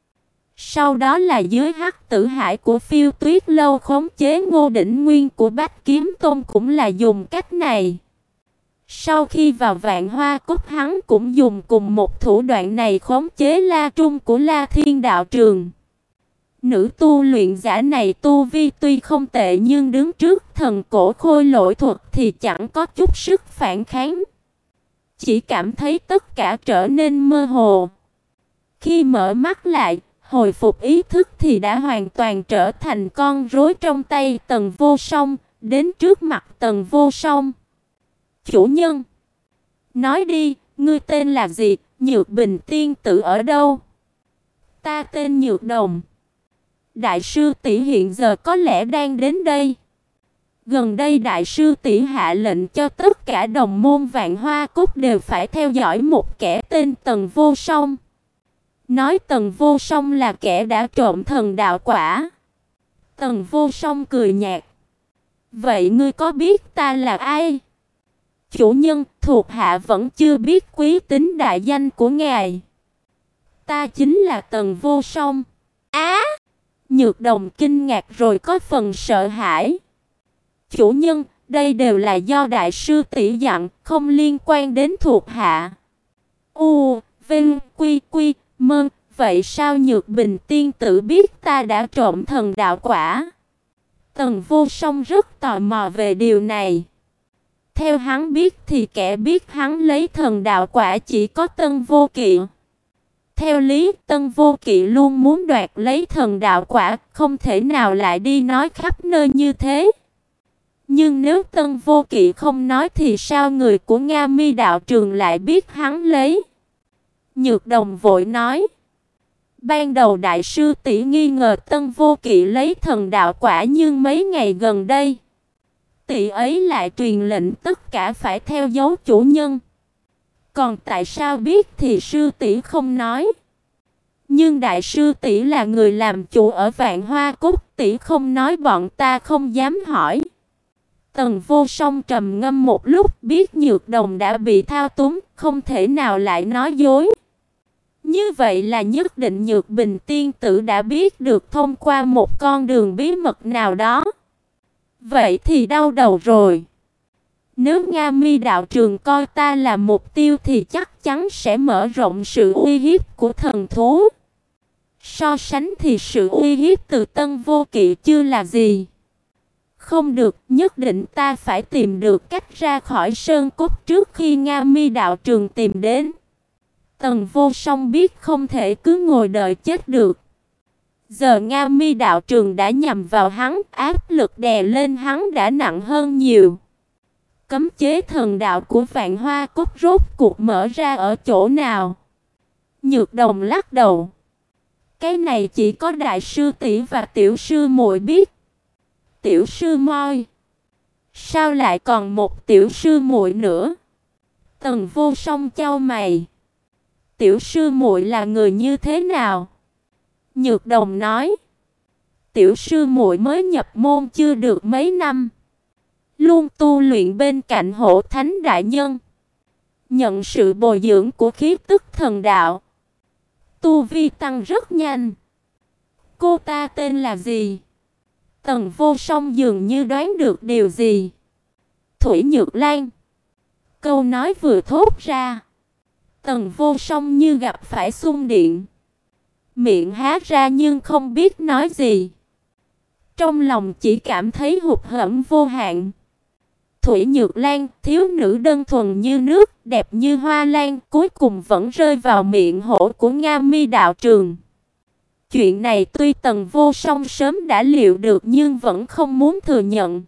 Sau đó là dưới Hắc Tử Hải của Phiêu Tuyết Lâu khống chế Ngô Đỉnh Nguyên của Bách Kiếm Tôn cũng là dùng cách này. Sau khi vào Vạn Hoa Cốc hắn cũng dùng cùng một thủ đoạn này khống chế La Trung của La Thiên đạo trường. Nữ tu luyện giả này tu vi tuy không tệ nhưng đứng trước thần cổ khôi lỗi thuật thì chẳng có chút sức phản kháng. Chỉ cảm thấy tất cả trở nên mơ hồ. Khi mở mắt lại, hồi phục ý thức thì đã hoàn toàn trở thành con rối trong tay Tần Vô Song, đến trước mặt Tần Vô Song. Chủ nhân, nói đi, ngươi tên là gì, Nhược Bình tiên tử ở đâu? Ta tên Nhược Đồng. Đại sư tỷ hiện giờ có lẽ đang đến đây. Gần đây đại sư tỷ hạ lệnh cho tất cả đồng môn Vạn Hoa Cốc đều phải theo dõi một kẻ tên Tần Vô Song. Nói Tần Vô Song là kẻ đã trộm thần đạo quả. Tần Vô Song cười nhạt. Vậy ngươi có biết ta là ai? Chủ nhân, thuộc hạ vẫn chưa biết quý tính đại danh của ngài. Ta chính là Tần Vô Song. Á! Nhược Đồng kinh ngạc rồi có phần sợ hãi. Chủ nhân, đây đều là do đại sư tỷ dặn, không liên quan đến thuộc hạ. U, Vinh, Quy, Quy, Mơ, vậy sao Nhược Bình tiên tử biết ta đã trộm thần đạo quả? Tần Vô Song rất tò mò về điều này. Theo hắn biết thì kẻ biết hắn lấy thần đạo quả chỉ có Tân Vô Kỵ. Theo lý, Tân Vô Kỵ luôn muốn đoạt lấy thần đạo quả, không thể nào lại đi nói khắp nơi như thế. Nhưng nếu Tân Vô Kỵ không nói thì sao người của Nga Mi đạo trường lại biết hắn lấy? Nhược Đồng vội nói. Ban đầu đại sư tỷ nghi ngờ Tân Vô Kỵ lấy thần đạo quả nhưng mấy ngày gần đây, tỷ ấy lại truyền lệnh tất cả phải theo dấu chủ nhân. Còn tại sao biết thì sư tỷ không nói. Nhưng đại sư tỷ là người làm chủ ở Vạn Hoa Cốc, tỷ không nói bọn ta không dám hỏi. Tần Vô Song trầm ngâm một lúc, biết Nhược Đồng đã bị thao túng, không thể nào lại nói dối. Như vậy là nhất định Nhược Bình tiên tử đã biết được thông qua một con đường bí mật nào đó. Vậy thì đau đầu rồi. Nếu Nga Mi đạo trường coi ta là mục tiêu thì chắc chắn sẽ mở rộng sự uy hiếp của thần thú. So sánh thì sự uy hiếp từ Tân Vô Kỵ chưa là gì. Không được, nhất định ta phải tìm được cách ra khỏi sơn cốt trước khi Nga Mi đạo trường tìm đến. Tần Vô Song biết không thể cứ ngồi đợi chết được. Giờ Nga Mi đạo trường đã nhằm vào hắn, áp lực đè lên hắn đã nặng hơn nhiều. Cấm chế thần đạo của Vạn Hoa Cốt rốt cuộc mở ra ở chỗ nào? Nhược Đồng lắc đầu. Cái này chỉ có đại sư tỷ và tiểu sư muội biết. Tiểu sư moi. Sao lại còn một tiểu sư muội nữa? Tần Vô Song chau mày. Tiểu sư muội là người như thế nào? Nhược Đồng nói. Tiểu sư muội mới nhập môn chưa được mấy năm, luôn tu luyện bên cạnh Hổ Thánh đại nhân, nhận sự bồi dưỡng của khí tức thần đạo, tu vi tăng rất nhanh. Cô ta tên là gì? Tần Vô Song dường như đoán được điều gì. Thủy Nhược Lan. Câu nói vừa thốt ra, Tần Vô Song như gặp phải xung điện, miệng há ra nhưng không biết nói gì. Trong lòng chỉ cảm thấy hụt hẫng vô hạn. Thủy Nhược Lan, thiếu nữ đơn thuần như nước, đẹp như hoa lan, cuối cùng vẫn rơi vào miệng hổ của Nga Mi đạo trường. Chuyện này tuy Tần Vô Song sớm đã liệu được nhưng vẫn không muốn thừa nhận.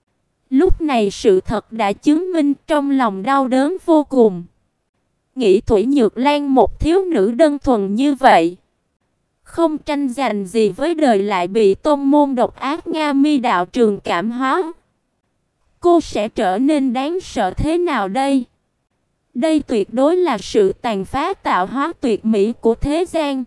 Lúc này sự thật đã chứng minh, trong lòng đau đớn vô cùng. Nghĩ Thủy Nhược Lan một thiếu nữ đơn thuần như vậy, không tranh giành gì với đời, lại bị tôn môn độc ác Nga Mi đạo trường cảm hóa, cô sẽ trở nên đáng sợ thế nào đây? Đây tuyệt đối là sự tàn phá tạo hóa tuyệt mỹ của thế gian.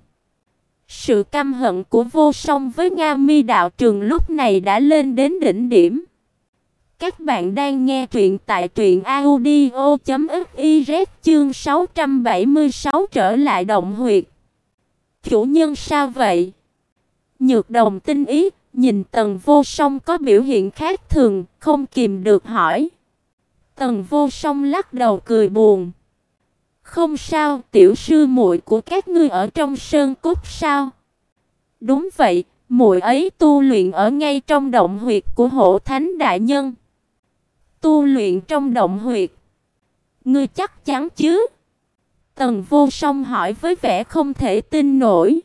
Sự căm hận của Vô Song với Nga Mi đạo trường lúc này đã lên đến đỉnh điểm. Các bạn đang nghe truyện tại truyện audio chấm fiz chương sáu trăm bảy mươi sáu trở lại động huyệt. Chủ nhân sao vậy? Nhược Đồng tinh ý, nhìn Tần Vô Song có biểu hiện khác thường, không kìm được hỏi. Tần Vô Song lắc đầu cười buồn. Không sao, tiểu sư muội của các ngươi ở trong sơn cốt sao? Đúng vậy, muội ấy tu luyện ở ngay trong động huyệt của Hổ Thánh đại nhân. Tu luyện trong động huyệt? Ngươi chắc chắn chứ? Tần Vô Song hỏi với vẻ không thể tin nổi.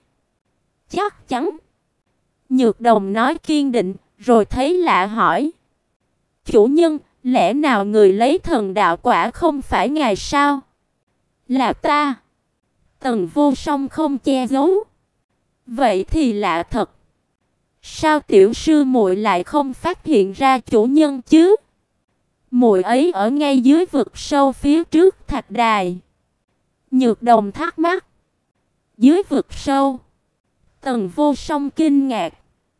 Chắc chắn. Nhược Đồng nói kiên định, rồi thấy lạ hỏi. Chủ nhân, lẽ nào người lấy thần đạo quả không phải ngài sao? Là ta. Tần Vô Song không che giấu. Vậy thì lạ thật. Sao tiểu sư muội lại không phát hiện ra chủ nhân chứ? Muội ấy ở ngay dưới vực sâu phía trước thạch đài. Nhược Đồng thắc mắc. Dưới vực sâu? Tần Vô Song kinh ngạc.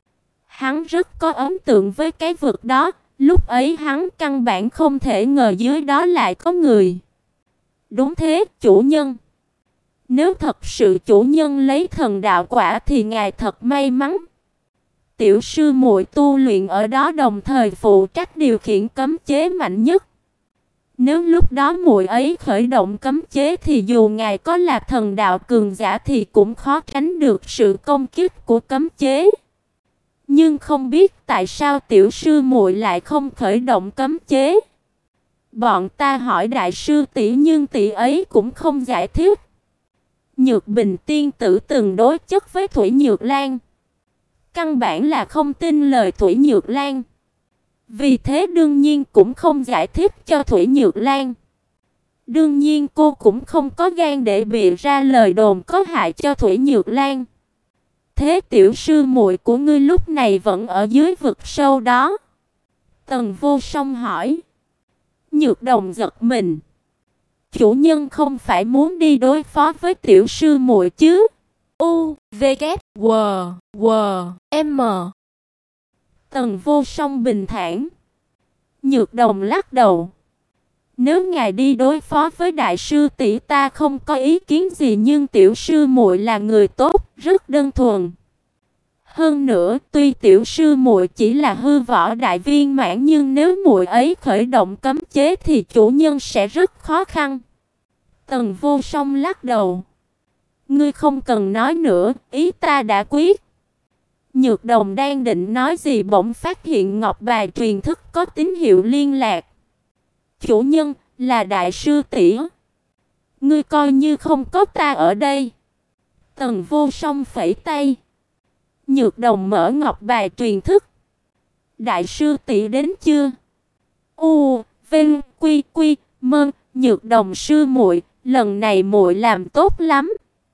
Hắn rất có ấn tượng với cái vực đó, lúc ấy hắn căn bản không thể ngờ dưới đó lại có người. Đúng thế, chủ nhân. Nếu thật sự chủ nhân lấy thần đạo quả thì ngài thật may mắn. Tiểu sư muội tu luyện ở đó đồng thời phụ trách điều khiển cấm chế mạnh nhất. Nếu lúc đó muội ấy khởi động cấm chế thì dù ngài có là thần đạo cường giả thì cũng khó tránh được sự công kích của cấm chế. Nhưng không biết tại sao tiểu sư muội lại không khởi động cấm chế. Bọn ta hỏi đại sư tỷ nhưng tỷ ấy cũng không giải thích. Nhược Bình tiên tử từng đối chất với Thủy Nhược Lan, căn bản là không tin lời Thủy Nhược Lan. Vì thế đương nhiên cũng không giải thích cho Thủy Nhược Lan. Đương nhiên cô cũng không có gan để bịa ra lời đồn có hại cho Thủy Nhược Lan. Thế tiểu sư muội của ngươi lúc này vẫn ở dưới vực sâu đó? Tần Vô Song hỏi. Nhược Đồng giật mình. Chủ nhân không phải muốn đi đối phó với tiểu sư muội chứ? U, V, K, W, W, M. Tần Vô Song bình thản. Nhược Đồng lắc đầu. Nếu ngài đi đối phó với đại sư tỷ ta không có ý kiến gì, nhưng tiểu sư muội là người tốt, rất đơn thuần. Hơn nữa, tuy tiểu sư muội chỉ là hư võ đại viên mãn nhưng nếu muội ấy khởi động cấm chế thì chủ nhân sẽ rất khó khăn. Tần Vô Song lắc đầu. Ngươi không cần nói nữa, ý ta đã quyết. Nhược Đồng đang định nói gì bỗng phát hiện ngọc bài truyền thức có tín hiệu liên lạc. Chủ nhân, là đại sư tỷ. Ngươi coi như không có ta ở đây. Tần Vô Song phẩy tay. Nhược Đồng mở ngọc bài truyền thức. Đại sư tỷ đến chưa? U, Vinh, Quy, Quy, Mơ, Nhược Đồng sư muội, lần này muội làm tốt lắm.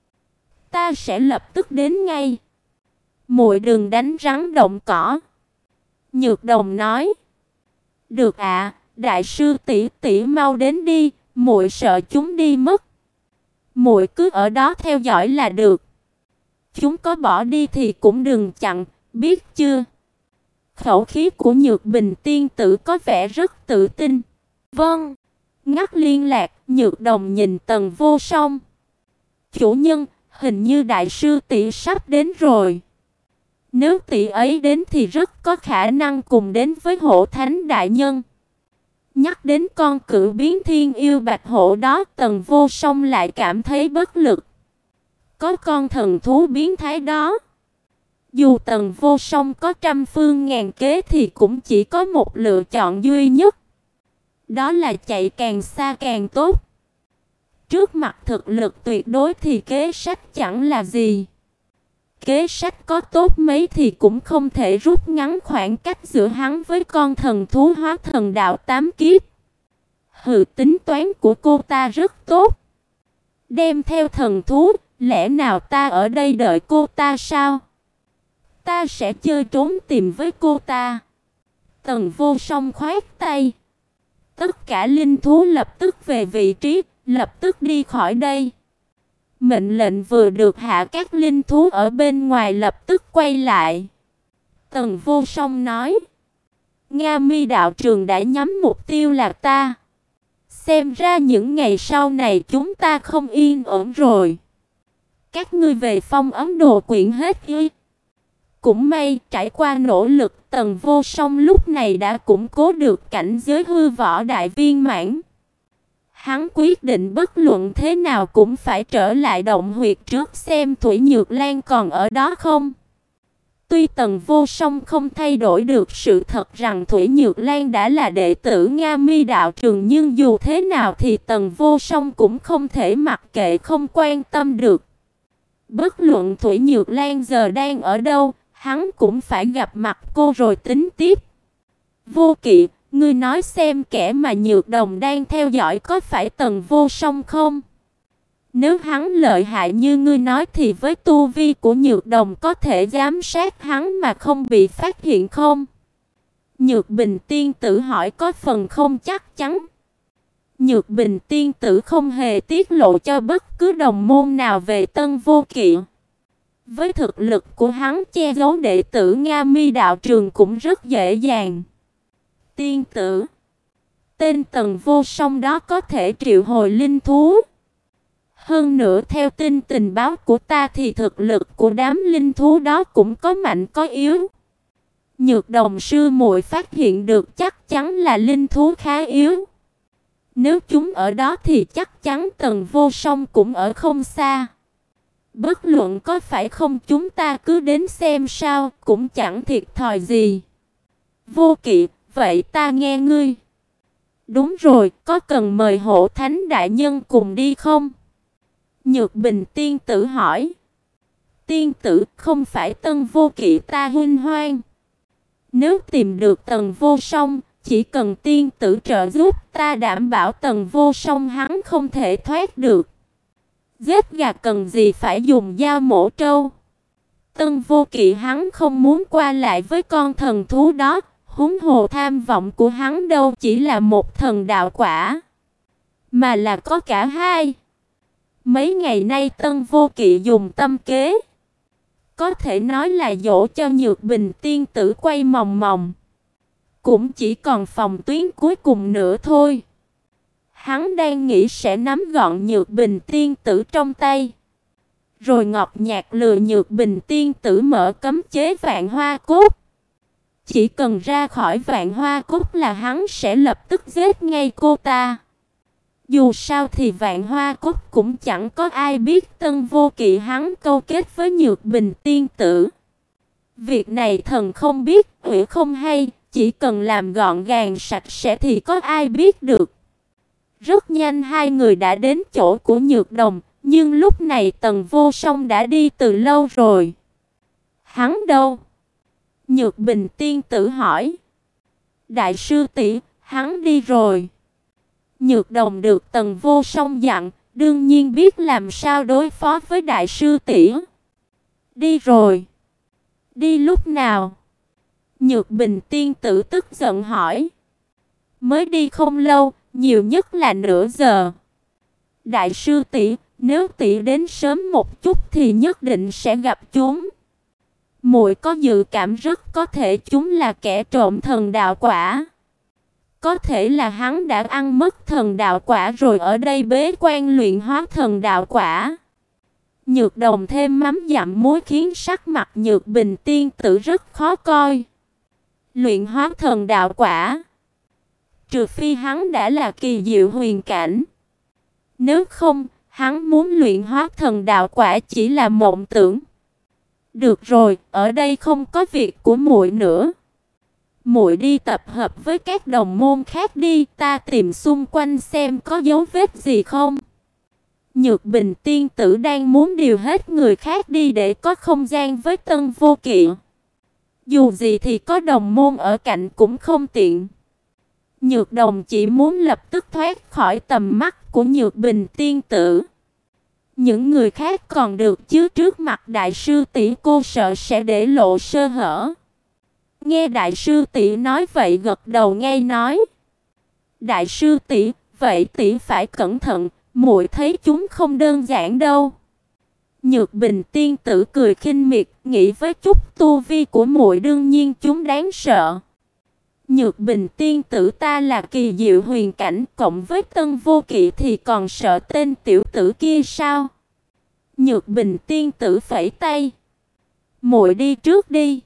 Ta sẽ lập tức đến ngay. Muội đừng đánh rắn động cỏ. Nhược Đồng nói. Được ạ, đại sư tỷ tỷ mau đến đi, muội sợ chúng đi mất. Muội cứ ở đó theo dõi là được. Chúng có bỏ đi thì cũng đừng chặn, biết chưa? Khẩu khí của Nhược Bình tiên tử có vẻ rất tự tin. Vâng. Ngắt liên lạc, Nhược Đồng nhìn Tần Vô Song. Chủ nhân, hình như đại sư tỷ sắp đến rồi. Nếu tỷ ấy đến thì rất có khả năng cùng đến với Hổ Thánh đại nhân. Nhắc đến con cự biến thiên yêu bạch hổ đó, Tần Vô Song lại cảm thấy bất lực. Có con thần thú biến thái đó, dù Tần Vô Song có trăm phương ngàn kế thì cũng chỉ có một lựa chọn duy nhất. Đó là chạy càng xa càng tốt. Trước mặt thực lực tuyệt đối thì kế sách chẳng là gì. Kế sách có tốt mấy thì cũng không thể rút ngắn khoảng cách giữa hắn với con thần thú hóa thần đạo tám kiếp. Hừ, tính toán của cô ta rất tốt. Đem theo thần thú, lẽ nào ta ở đây đợi cô ta sao? Ta sẽ chơi trốn tìm với cô ta. Tần Vô Song khoát tay. Tất cả linh thú lập tức về vị trí, lập tức đi khỏi đây. Mệnh lệnh vừa được hạ, các linh thú ở bên ngoài lập tức quay lại. Tần Vô Song nói. Nga Mi đạo trường đã nhắm mục tiêu là ta. Xem ra những ngày sau này chúng ta không yên ổn rồi. Các ngươi về phong ấn đồ quyển hết y. Cũng may, trải qua nỗ lực, Tần Vô Song lúc này đã củng cố được cảnh giới hư võ đại viên mãn. Hắn quyết định bất luận thế nào cũng phải trở lại động huyệt trước xem Thủy Nhược Lan còn ở đó không. Tuy Tần Vô Song không thay đổi được sự thật rằng Thủy Nhược Lan đã là đệ tử Nga Mi đạo trường, nhưng dù thế nào thì Tần Vô Song cũng không thể mặc kệ không quan tâm được. Bất luận Thủy Nhược Lan giờ đang ở đâu, hắn cũng phải gặp mặt cô rồi tính tiếp. Vô Kỵ, ngươi nói xem kẻ mà Nhược Đồng đang theo dõi có phải Tần Vô Song không? Nếu hắn lợi hại như ngươi nói thì với tu vi của Nhược Đồng có thể giám sát hắn mà không bị phát hiện không? Nhược Bình tiên tử hỏi có phần không chắc chắn. Nhược Bình tiên tử không hề tiết lộ cho bất cứ đồng môn nào về Tân Vô Kỵ. Với thực lực của hắn, che giấu đệ tử Nga Mi đạo trường cũng rất dễ dàng. Tiên tử, tên Tần Vô Song đó có thể triệu hồi linh thú. Hơn nữa theo tin tình báo của ta thì thực lực của đám linh thú đó cũng có mạnh có yếu. Nhược Đồng sư muội phát hiện được chắc chắn là linh thú khá yếu. Nếu chúng ở đó thì chắc chắn Tần Vô Song cũng ở không xa. Bất luận có phải không, chúng ta cứ đến xem sao, cũng chẳng thiệt thòi gì. Vô Kỵ, vậy ta nghe ngươi. Đúng rồi, có cần mời Hổ Thánh đại nhân cùng đi không? Nhược Bình tiên tử hỏi. Tiên tử, không phải Tân Vô Kỵ ta huynh hoang. Nếu tìm được Tần Vô Song, chỉ cần tiên tử trợ giúp, ta đảm bảo Tần Vô Song hắn không thể thoát được. Giết gà cần gì phải dùng dao mổ trâu. Tân Vô Kỵ hắn không muốn qua lại với con thần thú đó, huống hồ tham vọng của hắn đâu chỉ là một thần đạo quả, mà là có cả hai. Mấy ngày nay Tân Vô Kỵ dùng tâm kế, có thể nói là dỗ cho Nhược Bình tiên tử quay mòng mòng. Cũng chỉ còn phòng tuyến cuối cùng nữa thôi. Hắn đang nghĩ sẽ nắm gọn Nhược Bình tiên tử trong tay, rồi ngọt nhạt lừa Nhược Bình tiên tử mở cấm chế Vạn Hoa Cốt. Chỉ cần ra khỏi Vạn Hoa Cốt là hắn sẽ lập tức giết ngay cô ta. Dù sao thì Vạn Hoa Cốt cũng chẳng có ai biết Tân Vô Kỵ hắn câu kết với Nhược Bình tiên tử. Việc này thần không biết, ủy không hay, chỉ cần làm gọn gàng sạch sẽ thì có ai biết được. Rất nhanh hai người đã đến chỗ của Nhược Đồng, nhưng lúc này Tần Vô Song đã đi từ lâu rồi. Hắn đâu? Nhược Bình tiên tử hỏi. Đại sư tỷ, Hắn đi rồi. Nhược Đồng được Tần Vô Song dặn, đương nhiên biết làm sao đối phó với đại sư tỷ. Đi rồi. Đi lúc nào? Nhược Bình tiên tử tức giận hỏi. Mới đi không lâu, nhiều nhất là nửa giờ. Đại sư tỷ, nếu tỷ đến sớm một chút thì nhất định sẽ gặp chúng. Muội có dự cảm rất có thể chúng là kẻ trộm thần đạo quả. Có thể là hắn đã ăn mất thần đạo quả rồi ở đây bế quan luyện hóa thần đạo quả. Nhược Đồng thêm mắm dặm muối khiến sắc mặt Nhược Bình tiên tử rất khó coi. Luyện hóa thần đạo quả. Trừ phi hắn đã là kỳ diệu huyền cảnh. Nếu không, hắn muốn luyện hóa thần đạo quả chỉ là mộng tưởng. Được rồi, ở đây không có việc của muội nữa. Muội đi tập hợp với các đồng môn khác đi, ta tìm xung quanh xem có dấu vết gì không. Nhược Bình tiên tử đang muốn điều hết người khác đi để có không gian với Tân Vô Kỵ. Dù gì thì có đồng môn ở cạnh cũng không tiện. Nhược Đồng chỉ muốn lập tức thoát khỏi tầm mắt của Nhược Bình tiên tử. Những người khác còn được chứ trước mặt đại sư tỷ cô sợ sẽ để lộ sơ hở. Nghe đại sư tỷ nói vậy gật đầu ngay nói. Đại sư tỷ, vậy tỷ phải cẩn thận, muội thấy chúng không đơn giản đâu. Nhược Bình tiên tử cười khinh miệt, nghĩ với chút tu vi của muội đương nhiên chúng đáng sợ. Nhược Bình tiên tử ta là kỳ diệu huyền cảnh, cộng với Tân Vô Kỵ thì còn sợ tên tiểu tử kia sao? Nhược Bình tiên tử phẩy tay. Muội đi trước đi.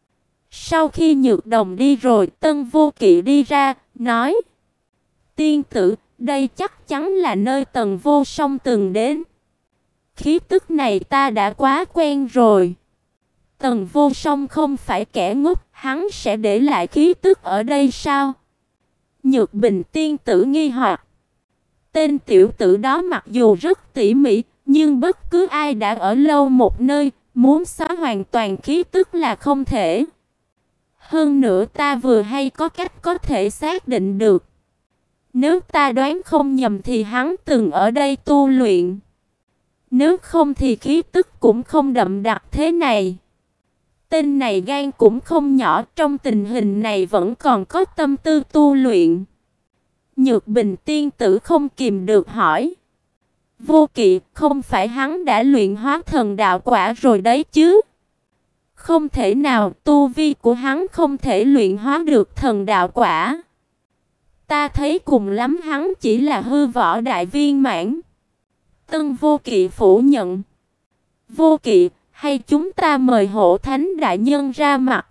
Sau khi Nhược Đồng đi rồi, Tân Vô Kỵ đi ra, nói. Tiên tử, đây chắc chắn là nơi Tần Vô Song từng đến. Khí tức này ta đã quá quen rồi. Tần Vô Song không phải kẻ ngốc, hắn sẽ để lại khí tức ở đây sao? Nhược Bình tiên tử nghi hoặc. Tên tiểu tử đó mặc dù rất tỉ mỉ, nhưng bất cứ ai đã ở lâu một nơi, muốn xóa hoàn toàn khí tức là không thể. Hơn nữa ta vừa hay có cách có thể xác định được. Nếu ta đoán không nhầm thì hắn từng ở đây tu luyện. Nếu không thì khí tức cũng không đậm đặc thế này. Tên này gan cũng không nhỏ, trong tình hình này vẫn còn có tâm tư tu luyện. Nhược Bình tiên tử không kìm được hỏi. Vô Kỵ, không phải hắn đã luyện hóa thần đạo quả rồi đấy chứ? Không thể nào, tu vi của hắn không thể luyện hóa được thần đạo quả. Ta thấy cùng lắm hắn chỉ là hư võ đại viên mãn. Tân Vô Kỵ phủ nhận. Vô Kỵ, hay chúng ta mời Hộ Thánh đại nhân ra mặt.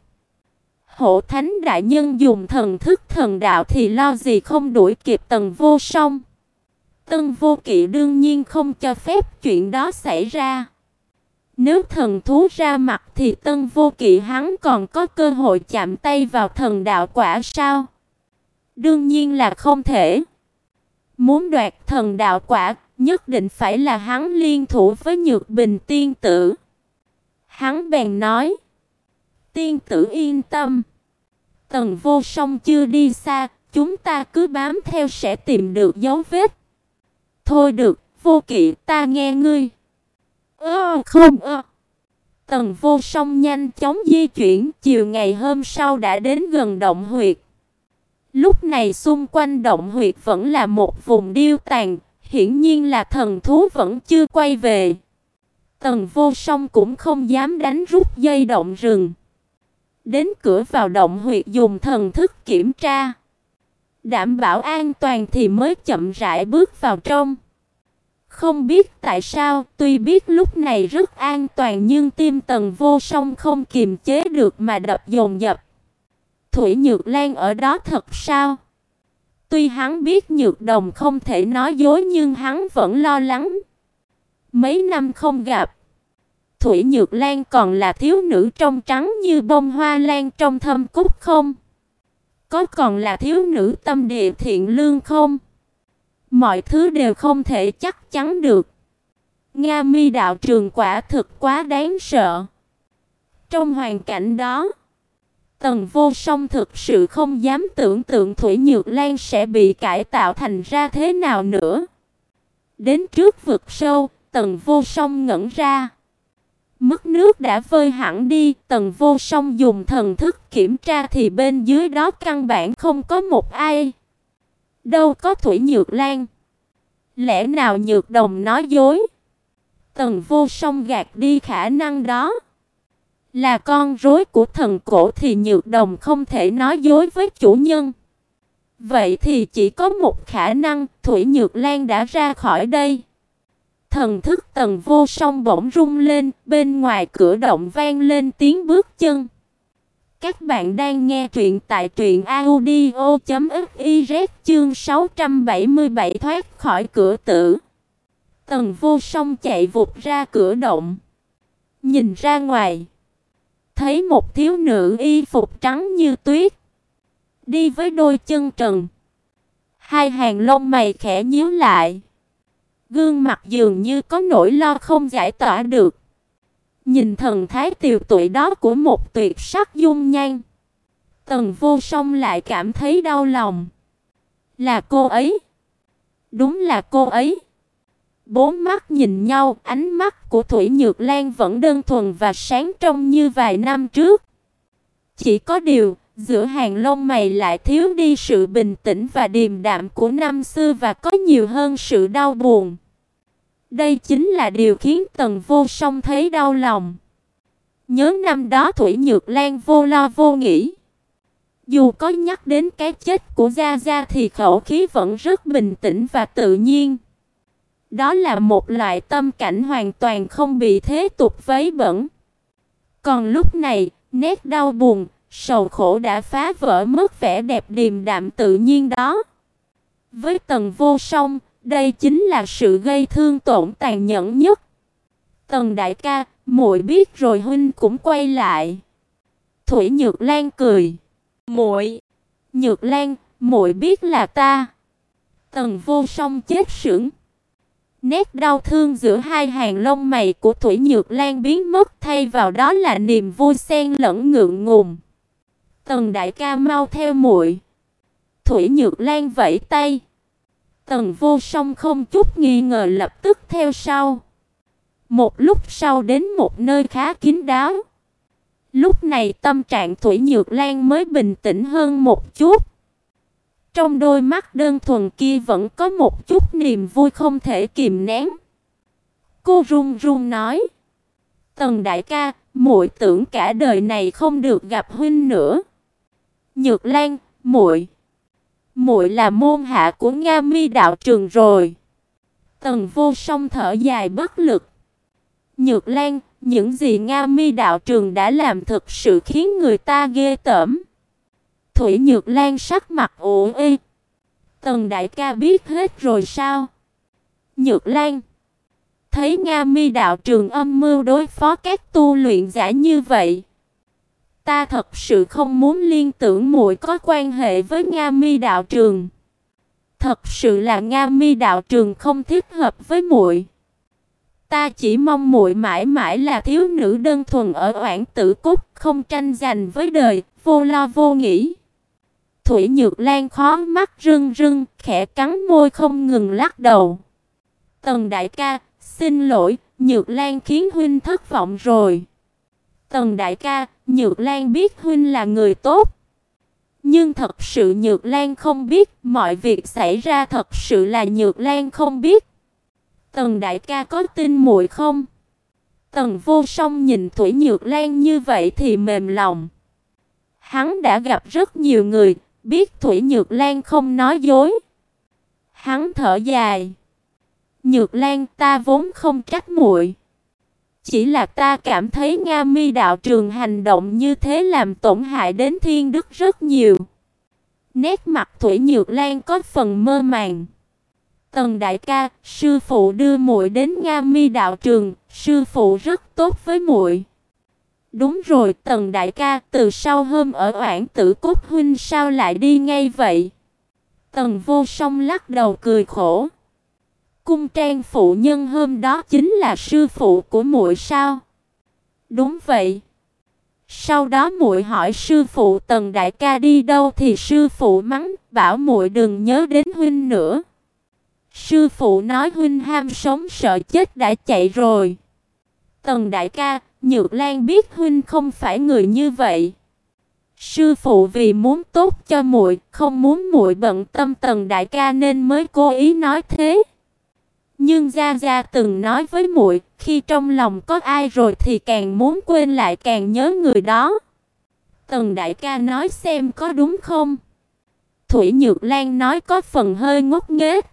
Hộ Thánh đại nhân dùng thần thức thần đạo thì lo gì không đuổi kịp Tần Vô Song. Tân Vô Kỵ đương nhiên không cho phép chuyện đó xảy ra. Nếu thần thú ra mặt thì Tân Vô Kỵ hắn còn có cơ hội chạm tay vào thần đạo quả sao? Đương nhiên là không thể. Muốn đoạt thần đạo quả, nhất định phải là hắn liên thủ với Nhược Bình tiên tử. Hắn bèn nói. Tiên tử yên tâm. Tần Vô Song chưa đi xa, chúng ta cứ bám theo sẽ tìm được dấu vết. Thôi được, Vô Kỵ, ta nghe ngươi. Ơ không ơ. Tần Vô Song nhanh chóng di chuyển, chiều ngày hôm sau đã đến gần động huyệt. Lúc này xung quanh động huyệt vẫn là một vùng điêu tàn, hiển nhiên là thần thú vẫn chưa quay về. Tần Vô Song cũng không dám đánh rút dây động rừng. Đến cửa vào động huyệt dùng thần thức kiểm tra. Đảm bảo an toàn thì mới chậm rãi bước vào trong. Không biết tại sao, tuy biết lúc này rất an toàn nhưng tim Tần Vô Song không kiềm chế được mà đập dồn dập. Thủy Nhược Lan ở đó thật sao? Tuy hắn biết Nhược Đồng không thể nói dối nhưng hắn vẫn lo lắng. Mấy năm không gặp, Thủy Nhược Lan còn là thiếu nữ trong trắng như bông hoa lan trong thâm cúc không? Có còn là thiếu nữ tâm địa thiện lương không? Mọi thứ đều không thể chắc chắn được. Nga Mi đạo trường quả thực quá đáng sợ. Trong hoàn cảnh đó, Tần Vô Song thực sự không dám tưởng tượng Thủy Nhược Lan sẽ bị cải tạo thành ra thế nào nữa. Đến trước vực sâu, Tần Vô Song ngẩn ra. Mức nước đã vơi hẳn đi, Tần Vô Song dùng thần thức kiểm tra thì bên dưới đó căn bản không có một ai. Đâu có Thủy Nhược Lan. Lẽ nào Nhược Đồng nói dối? Tần Vô Song gạt đi khả năng đó. Là con rối của thần cổ thì Nhược Đồng không thể nói dối với chủ nhân. Vậy thì chỉ có một khả năng, Thủy Nhược Lan đã ra khỏi đây. Thần thức Tần Vô Song bỗng rung lên, bên ngoài cửa động vang lên tiếng bước chân. Các bạn đang nghe truyện tại truyện audio chấm fiz chương sáu trăm bảy mươi bảy thoát khỏi cửa tử. Tần Vô Song chạy vụt ra cửa động. Nhìn ra ngoài, thấy một thiếu nữ y phục trắng như tuyết, đi với đôi chân trần. Hai hàng lông mày khẽ nhíu lại. Gương mặt dường như có nỗi lo không giải tỏa được. Nhìn thần thái tiều tụy đó của một tuyệt sắc dung nhan, Tần Vô Song lại cảm thấy đau lòng. Là cô ấy. Đúng là cô ấy. Bốn mắt nhìn nhau, ánh mắt của Thủy Nhược Lan vẫn đơn thuần và sáng trong như vài năm trước. Chỉ có điều, giữa hàng lông mày lại thiếu đi sự bình tĩnh và điềm đạm của năm xưa và có nhiều hơn sự đau buồn. Đây chính là điều khiến Tần Vô Song thấy đau lòng. Nhớ năm đó Thủy Nhược Lan vô lo vô nghĩ. Dù có nhắc đến cái chết của Gia Gia thì khẩu khí vẫn rất bình tĩnh và tự nhiên. Đó là một loại tâm cảnh hoàn toàn không bị thế tục vấy bẩn. Còn lúc này, nét đau buồn, sầu khổ đã phá vỡ mất vẻ đẹp điềm đạm tự nhiên đó. Với Tần Vô Song, đây chính là sự gây thương tổn tàn nhẫn nhất. Tần đại ca, muội biết rồi huynh cũng quay lại. Thủy Nhược Lan cười. Muội? Nhược Lan, muội biết là ta. Tần Vô Song chết sững. Nét đau thương giữa hai hàng lông mày của Thủy Nhược Lan biến mất, thay vào đó là niềm vui xen lẫn ngượng ngùng. Tần đại ca mau theo muội. Thủy Nhược Lan vẫy tay. Tần Vô Song không chút nghi ngờ lập tức theo sau. Một lúc sau đến một nơi khá kín đáo. Lúc này tâm trạng Thủy Nhược Lan mới bình tĩnh hơn một chút. Trong đôi mắt đơn thuần kia vẫn có một chút niềm vui không thể kìm nén. Cô run run nói: "Tần đại ca, muội tưởng cả đời này không được gặp huynh nữa." "Nhược Lan, muội, muội là môn hạ của Nga Mi đạo trường rồi." Tần Vô Song thở dài bất lực. "Nhược Lan, những gì Nga Mi đạo trường đã làm thực sự khiến người ta ghê tởm." Thủy Nhược Lan sắc mặt ủ ê. "Tần đại ca biết hết rồi sao?" "Nhược Lan, thấy Nga Mi đạo trường âm mưu đối phó các tu luyện giả như vậy, ta thật sự không muốn liên tưởng muội có quan hệ với Nga Mi đạo trường. Thật sự là Nga Mi đạo trường không thích hợp với muội. Ta chỉ mong muội mãi mãi là thiếu nữ đơn thuần ở Oản Tử Cốt, không tranh giành với đời, vô lo vô nghĩ." Thủy Nhược Lan khó mắt rưng rưng, khẽ cắn môi không ngừng lắc đầu. "Tần đại ca, xin lỗi, Nhược Lan khiến huynh thất vọng rồi." "Tần đại ca, Nhược Lan biết huynh là người tốt." Nhưng thật sự Nhược Lan không biết, mọi việc xảy ra thật sự là Nhược Lan không biết. "Tần đại ca có tin muội không?" Tần Vô Song nhìn Thủy Nhược Lan như vậy thì mềm lòng. Hắn đã gặp rất nhiều người, biết Thủy Nhược Lan không nói dối. Hắn thở dài. "Nhược Lan, ta vốn không trách muội. Chỉ là ta cảm thấy Nga Mi đạo trường hành động như thế làm tổn hại đến thiên đức rất nhiều." Nét mặt Thủy Nhược Lan có phần mơ màng. "Tần đại ca, sư phụ đưa muội đến Nga Mi đạo trường, sư phụ rất tốt với muội." "Đúng rồi, Tần đại ca, từ sau hôm ở Oản Tử Cốt huynh sao lại đi ngay vậy?" Tần Vô Song lắc đầu cười khổ. "Cung Trang phụ nhân hôm đó chính là sư phụ của muội sao?" "Đúng vậy." Sau đó muội hỏi sư phụ Tần đại ca đi đâu thì sư phụ mắng, bảo muội đừng nhớ đến huynh nữa. Sư phụ nói huynh ham sống sợ chết đã chạy rồi. Tần đại ca, Nhược Lan biết huynh không phải người như vậy. Sư phụ vì muốn tốt cho muội, không muốn muội bận tâm Tần đại ca nên mới cố ý nói thế. Nhưng gia gia từng nói với muội, khi trong lòng có ai rồi thì càng muốn quên lại càng nhớ người đó. Tần đại ca nói xem có đúng không? Thủy Nhược Lan nói có phần hơi ngốc nghếch.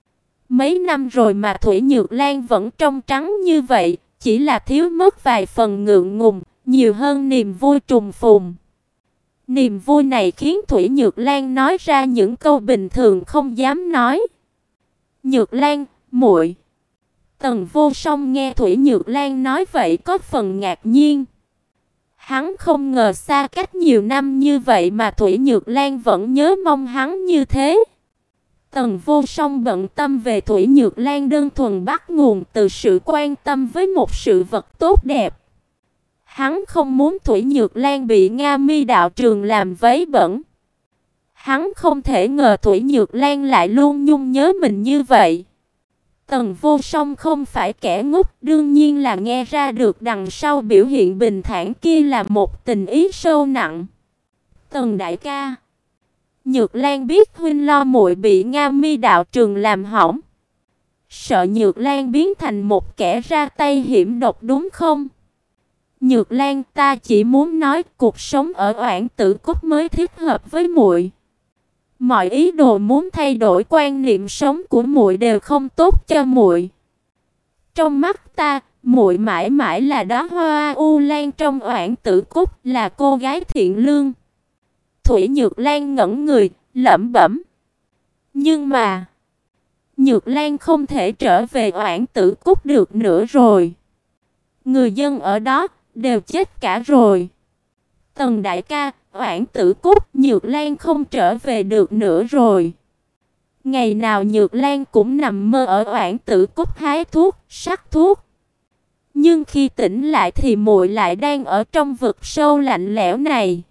Mấy năm rồi mà Thủy Nhược Lan vẫn trong trắng như vậy, chỉ là thiếu mất vài phần ngượng ngùng, nhiều hơn niềm vui trùng phùng. Niềm vui này khiến Thủy Nhược Lan nói ra những câu bình thường không dám nói. Nhược Lan, muội. Tần Vô Song nghe Thủy Nhược Lan nói vậy có phần ngạc nhiên. Hắn không ngờ xa cách nhiều năm như vậy mà Thủy Nhược Lan vẫn nhớ mong hắn như thế. Tần Vô Song bận tâm về Thủy Nhược Lan đơn thuần bắt nguồn từ sự quan tâm với một sự vật tốt đẹp. Hắn không muốn Thủy Nhược Lan bị Nga Mi đạo trường làm vấy bẩn. Hắn không thể ngờ Thủy Nhược Lan lại luôn nhung nhớ mình như vậy. Tần Vô Song không phải kẻ ngốc, đương nhiên là nghe ra được đằng sau biểu hiện bình thản kia là một tình ý sâu nặng. Tần đại ca, Nhược Lan biết huynh lo muội bị Nga Mi đạo trường làm hỏng, sợ Nhược Lan biến thành một kẻ ra tay hiểm độc đúng không? Nhược Lan, ta chỉ muốn nói cuộc sống ở Oản Tử Cốc mới thích hợp với muội. Mọi ý đồ muốn thay đổi quan niệm sống của muội đều không tốt cho muội. Trong mắt ta, muội mãi mãi là đóa hoa u lan trong Oản Tử Cốc, là cô gái thiện lương. Thủy Nhược Lan ngẩn người, lẩm bẩm. Nhưng mà, Nhược Lan không thể trở về Oản Tử Cốc được nữa rồi. Người dân ở đó đều chết cả rồi. Tần đại ca, Oản Tử Cốc, Nhược Lan không trở về được nữa rồi. Ngày nào Nhược Lan cũng nằm mơ ở Oản Tử Cốc hái thuốc, sắc thuốc. Nhưng khi tỉnh lại thì muội lại đang ở trong vực sâu lạnh lẽo này.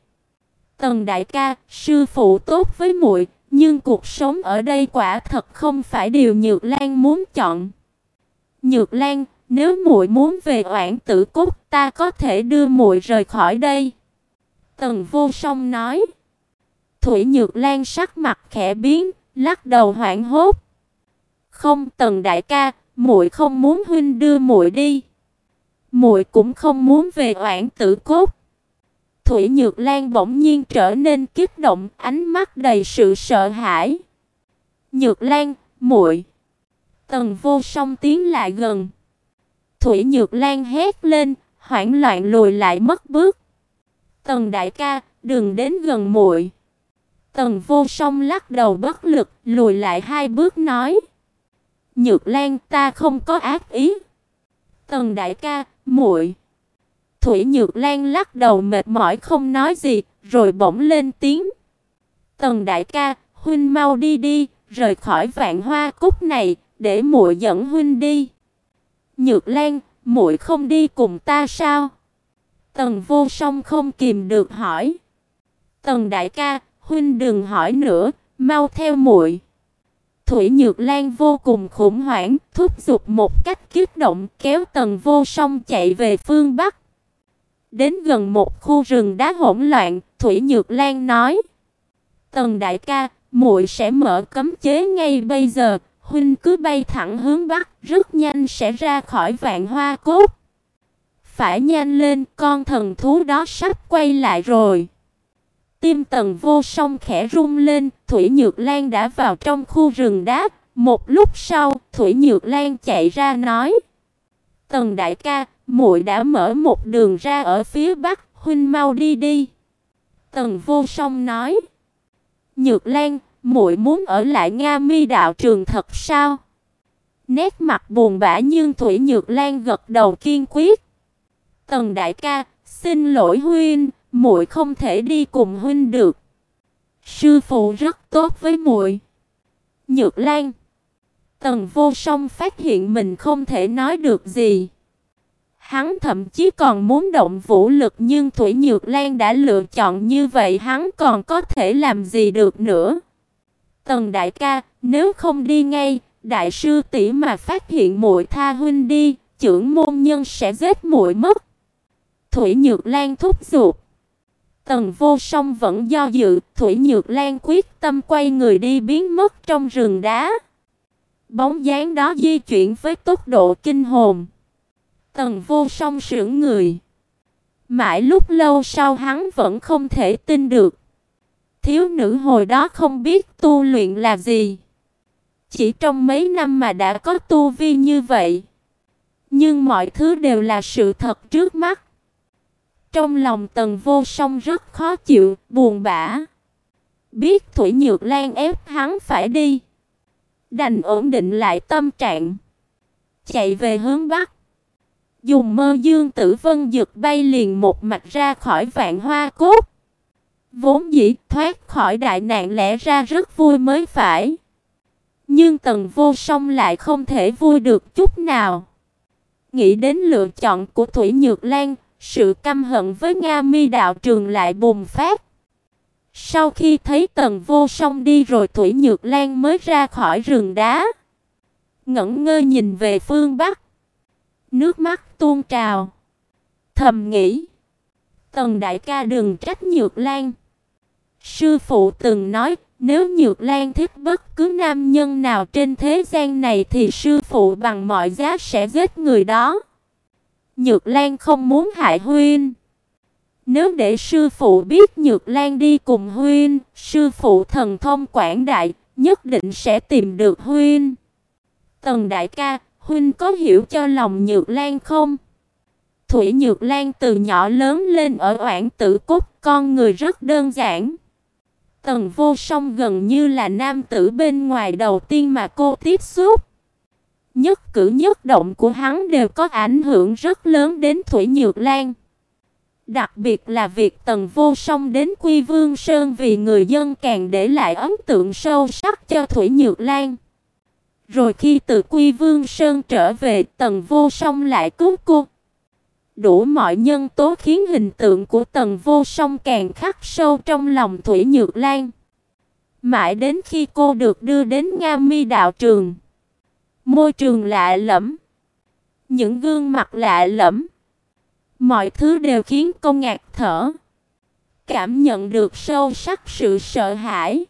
Tần đại ca, sư phụ tốt với muội, nhưng cuộc sống ở đây quả thật không phải điều Nhược Lan muốn chọn. Nhược Lan, nếu muội muốn về Oản Tử Cốc, ta có thể đưa muội rời khỏi đây. Tần Vô Song nói. Thủy Nhược Lan sắc mặt khẽ biến, lắc đầu hoảng hốt. Không, Tần đại ca, muội không muốn huynh đưa muội đi. Muội cũng không muốn về Oản Tử Cốc. Thủy Nhược Lan bỗng nhiên trở nên kích động, ánh mắt đầy sự sợ hãi. Nhược Lan, muội. Tần Vô Song tiến lại gần. Thủy Nhược Lan hét lên, hoảng loạn lùi lại mất bước. Tần đại ca, đừng đến gần muội. Tần Vô Song lắc đầu bất lực, lùi lại hai bước nói. Nhược Lan, ta không có ác ý. Tần đại ca, muội. Thủy Nhược Lan lắc đầu mệt mỏi không nói gì, rồi bỗng lên tiếng. Tần đại ca, huynh mau đi đi, rời khỏi Vạn Hoa Cốc này, để muội dẫn huynh đi. Nhược Lan, muội không đi cùng ta sao? Tần Vô Song không kìm được hỏi. Tần đại ca, huynh đừng hỏi nữa, mau theo muội. Thủy Nhược Lan vô cùng khủng hoảng, thúc giục một cách kích động, kéo Tần Vô Song chạy về phương Bắc. Đến gần một khu rừng đá hỗn loạn, Thủy Nhược Lan nói: "Tần đại ca, muội sẽ mở cấm chế ngay bây giờ, huynh cứ bay thẳng hướng bắc, rất nhanh sẽ ra khỏi Vạn Hoa Cốt. Phải nhanh lên, con thần thú đó sắp quay lại rồi." Tim Tần Vô Song khẽ rung lên, Thủy Nhược Lan đã vào trong khu rừng đá. Một lúc sau, Thủy Nhược Lan chạy ra nói: "Tần đại ca, muội đã mở một đường ra ở phía bắc, huynh mau đi đi." Tần Vô Song nói: "Nhược Lan, muội muốn ở lại Nga Mi đạo trường thật sao?" Nét mặt buồn bã nhưng Thủy Nhược Lan gật đầu kiên quyết. "Tần đại ca, xin lỗi huynh, muội không thể đi cùng huynh được. Sư phụ rất tốt với muội." Nhược Lan. Tần Vô Song phát hiện mình không thể nói được gì. Hắn thậm chí còn muốn động vũ lực, nhưng Thủy Nhược Lan đã lựa chọn như vậy, hắn còn có thể làm gì được nữa. Tần đại ca, nếu không đi ngay, đại sư tỷ mà phát hiện muội tha huynh đi, chưởng môn nhân sẽ giết muội mất. Thủy Nhược Lan thúc giục. Tần Vô Song vẫn do dự, Thủy Nhược Lan quyết tâm quay người đi biến mất trong rừng đá. Bóng dáng đó di chuyển với tốc độ kinh hồn. Tần Vô Song sững người. Mãi lúc lâu sau hắn vẫn không thể tin được. Thiếu nữ hồi đó không biết tu luyện là gì. Chỉ trong mấy năm mà đã có tu vi như vậy. Nhưng mọi thứ đều là sự thật trước mắt. Trong lòng Tần Vô Song rất khó chịu, buồn bã. Biết Thủy Nhược Lan ép hắn phải đi, đành ổn định lại tâm trạng, chạy về hướng bắc. Dùng Mơ Dương Tử Vân giật bay liền một mạch ra khỏi Vạn Hoa Cốt. Vốn dĩ thoát khỏi đại nạn lẽ ra rất vui mới phải. Nhưng Tần Vô Song lại không thể vui được chút nào. Nghĩ đến lựa chọn của Thủy Nhược Lan, sự căm hận với Nga Mi đạo trường lại bùng phát. Sau khi thấy Tần Vô Song đi rồi, Thủy Nhược Lan mới ra khỏi rừng đá, ngẩn ngơ nhìn về phương bắc. Nước mắt tuôn trào, thầm nghĩ: Tần đại ca đừng trách Nhược Lan. Sư phụ từng nói, nếu Nhược Lan thích bất cứ nam nhân nào trên thế gian này thì sư phụ bằng mọi giá sẽ giết người đó. Nhược Lan không muốn hại huynh. Nếu để sư phụ biết Nhược Lan đi cùng huynh, sư phụ thần thông quảng đại, nhất định sẽ tìm được huynh. Tần đại ca, huynh có hiểu cho lòng Nhược Lan không? Thủy Nhược Lan từ nhỏ lớn lên ở Oản Tử Cốt, con người rất đơn giản. Tần Vô Song gần như là nam tử bên ngoài đầu tiên mà cô tiếp xúc. Nhất cử nhất động của hắn đều có ảnh hưởng rất lớn đến Thủy Nhược Lan. Đặc biệt là việc Tần Vô Song đến Quy Vương Sơn vì người dân càng để lại ấn tượng sâu sắc cho Thủy Nhược Lan. Rồi khi từ Quy Vương Sơn trở về, Tần Vô Song lại cứu cô. Đủ mọi nhân tố khiến hình tượng của Tần Vô Song càng khắc sâu trong lòng Thủy Nhược Lan. Mãi đến khi cô được đưa đến Nga Mi đạo trường, môi trường lạ lẫm, những gương mặt lạ lẫm, mọi thứ đều khiến cô ngạt thở, cảm nhận được sâu sắc sự sợ hãi.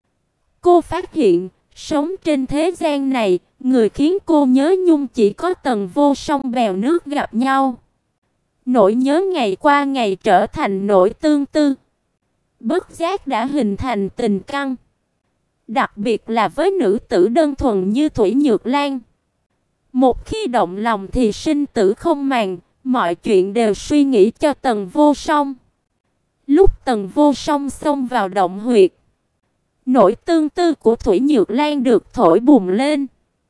Cô phát hiện, sống trên thế gian này, người khiến cô nhớ nhung chỉ có Tần Vô Song bèo nước gặp nhau. Nỗi nhớ ngày qua ngày trở thành nỗi tương tư. Bất giác đã hình thành tình căng. Đặc biệt là với nữ tử đơn thuần như Thủy Nhược Lan. Một khi động lòng thì sinh tử không màng, mọi chuyện đều suy nghĩ cho Tần Vô Song. Lúc Tần Vô Song xông vào động huyệt, nỗi tương tư của Thủy Nhược Lan được thổi bùng lên.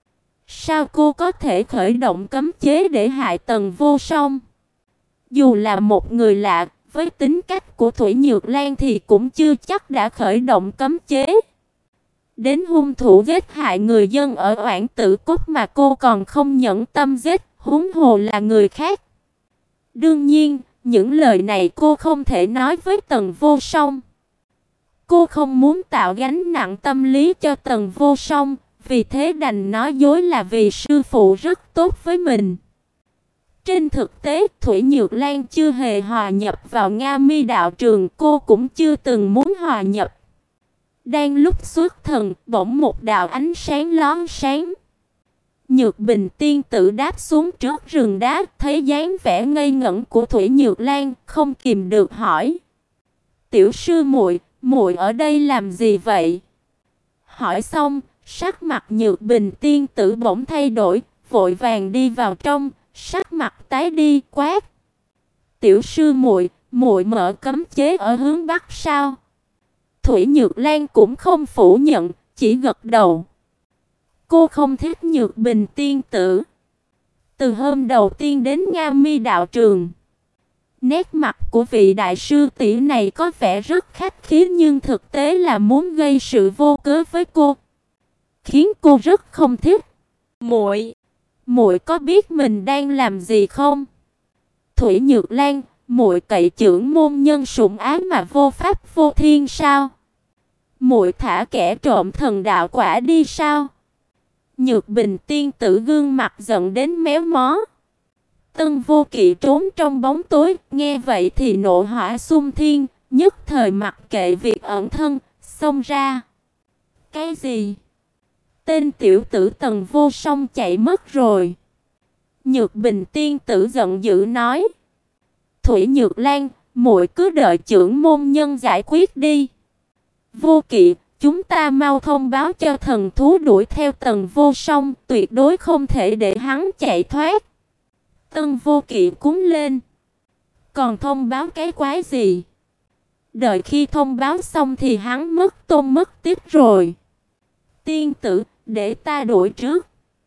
Sao cô có thể khởi động cấm chế để hại Tần Vô Song? Dù là một người lạ, với tính cách của Thủy Nhược Lan thì cũng chưa chắc đã khởi động cấm chế. Đến hung thủ giết hại người dân ở Oản Tử Cốt mà cô còn không nhẫn tâm giết, huống hồ là người khác. Đương nhiên, những lời này cô không thể nói với Tần Vô Song. Cô không muốn tạo gánh nặng tâm lý cho Tần Vô Song, vì thế đành nói dối là vì sư phụ rất tốt với mình. Trên thực tế, Thủy Nhược Lan chưa hề hòa nhập vào Nga Mi đạo trường, cô cũng chưa từng muốn hòa nhập. Đang lúc xuất thần, bỗng một đạo ánh sáng lóe sáng. Nhược Bình tiên tử đáp xuống trước rừng đá, thấy dáng vẻ ngây ngẩn của Thủy Nhược Lan, không kìm được hỏi: "Tiểu sư muội, muội ở đây làm gì vậy?" Hỏi xong, sắc mặt Nhược Bình tiên tử bỗng thay đổi, vội vàng đi vào trong, sắc mặt tái đi, quát: "Tiểu sư muội, muội mở cấm chế ở hướng bắc sao?" Thủy Nhược Lan cũng không phủ nhận, chỉ gật đầu. Cô không thích Nhược Bình tiên tử. Từ hôm đầu tiên đến Nga Mi đạo trường, nét mặt của vị đại sư tỷ này có vẻ rất khách khí, nhưng thực tế là muốn gây sự vô cớ với cô, khiến cô rất không thích. "Muội, muội có biết mình đang làm gì không?" Thủy Nhược Lan, muội cậy trưởng môn nhân sủng ái mà vô pháp vô thiên sao? Muội thả kẻ trộm thần đạo quả đi sao? Nhược Bình tiên tử gương mặt giận đến méo mó. Tân Vô Kỵ trốn trong bóng tối, nghe vậy thì nộ hỏa xung thiên, nhất thời mặc kệ việc ẩn thân, xông ra. Cái gì? Tên tiểu tử Tần Vô Song chạy mất rồi. Nhược Bình tiên tử giận dữ nói. Thủy Nhược Lan, muội cứ đợi trưởng môn nhân giải quyết đi. Vô Kỵ, chúng ta mau thông báo cho thần thú đuổi theo Tần Vô Song, tuyệt đối không thể để hắn chạy thoát. Tân Vô Kỵ cúng lên. Còn thông báo cái quái gì? Đợi khi thông báo xong thì hắn mất tôn mất tiếp rồi. Tiên tử, để ta đuổi trước.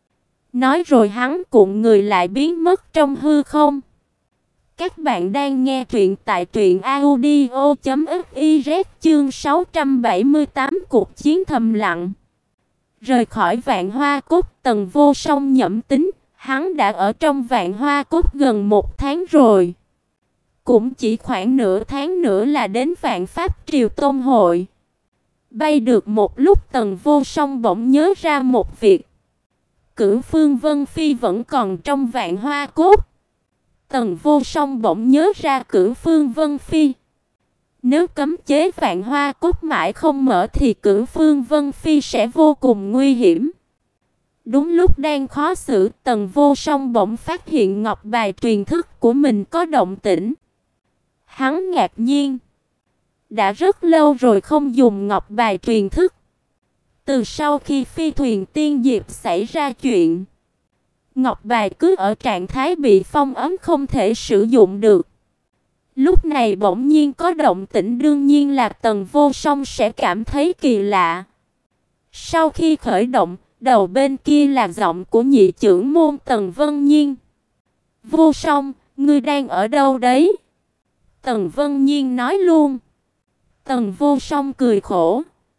Nói rồi hắn cuộn người lại biến mất trong hư không. Các bạn đang nghe truyện tại truyện audio chấm fiz chương sáu trăm bảy mươi tám cuộc chiến thầm lặng. Rời khỏi Vạn Hoa Cốt, Tần Vô Song nhẩm tính, hắn đã ở trong Vạn Hoa Cốt gần một tháng rồi. Cũng chỉ khoảng nửa tháng nữa là đến Vạn Pháp Triều Tôn hội. Bay được một lúc Tần Vô Song bỗng nhớ ra một việc. Cửu Phương Vân Phi vẫn còn trong Vạn Hoa Cốt. Tần Vô Song bỗng nhớ ra Cửu Phương Vân Phi. Nếu cấm chế Vạn Hoa Cốt mãi không mở thì Cửu Phương Vân Phi sẽ vô cùng nguy hiểm. Đúng lúc đang khó xử, Tần Vô Song bỗng phát hiện ngọc bài truyền thức của mình có động tĩnh. Hắn ngạc nhiên. Đã rất lâu rồi không dùng ngọc bài truyền thức. Từ sau khi phi thuyền tiên diệp xảy ra chuyện, ngọc bài cứ ở trạng thái bị phong ấn không thể sử dụng được. Lúc này bỗng nhiên có động tĩnh, đương nhiên là Tần Vô Song sẽ cảm thấy kỳ lạ. Sau khi khởi động, đầu bên kia là giọng của nhị trưởng môn Tần Vân Nhiên. Vô Song, ngươi đang ở đâu đấy? Tần Vân Nhiên nói luôn. Tần Vô Song cười khổ.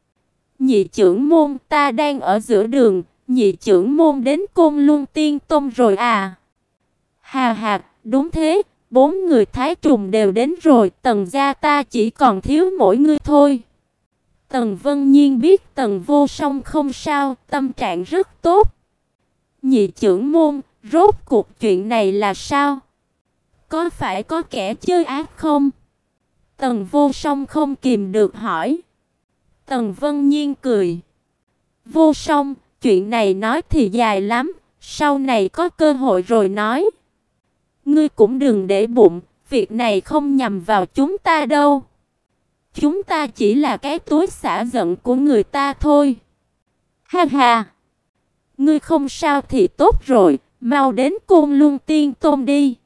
Nhị trưởng môn, ta đang ở giữa đường, nhị trưởng môn đến Côn Luân Tiên Tông rồi à? Hà hà, đúng thế, bốn người Thái Trùng đều đến rồi, Tần gia ta chỉ còn thiếu mỗi ngươi thôi. Tần Vân Nhiên biết Tần Vô Song không sao, tâm trạng rất tốt. Nhị trưởng môn, rốt cuộc chuyện này là sao? Có phải có kẻ chơi ác không? Tần Vô Song không kìm được hỏi. Tần Vân Nhiên cười. Vô Song, chuyện này nói thì dài lắm, sau này có cơ hội rồi nói. Ngươi cũng đừng để bụng, việc này không nhằm vào chúng ta đâu. Chúng ta chỉ là cái túi xả giận của người ta thôi. Ha ha. Ngươi không sao thì tốt rồi, mau đến Côn Luân Tiên Tôn đi.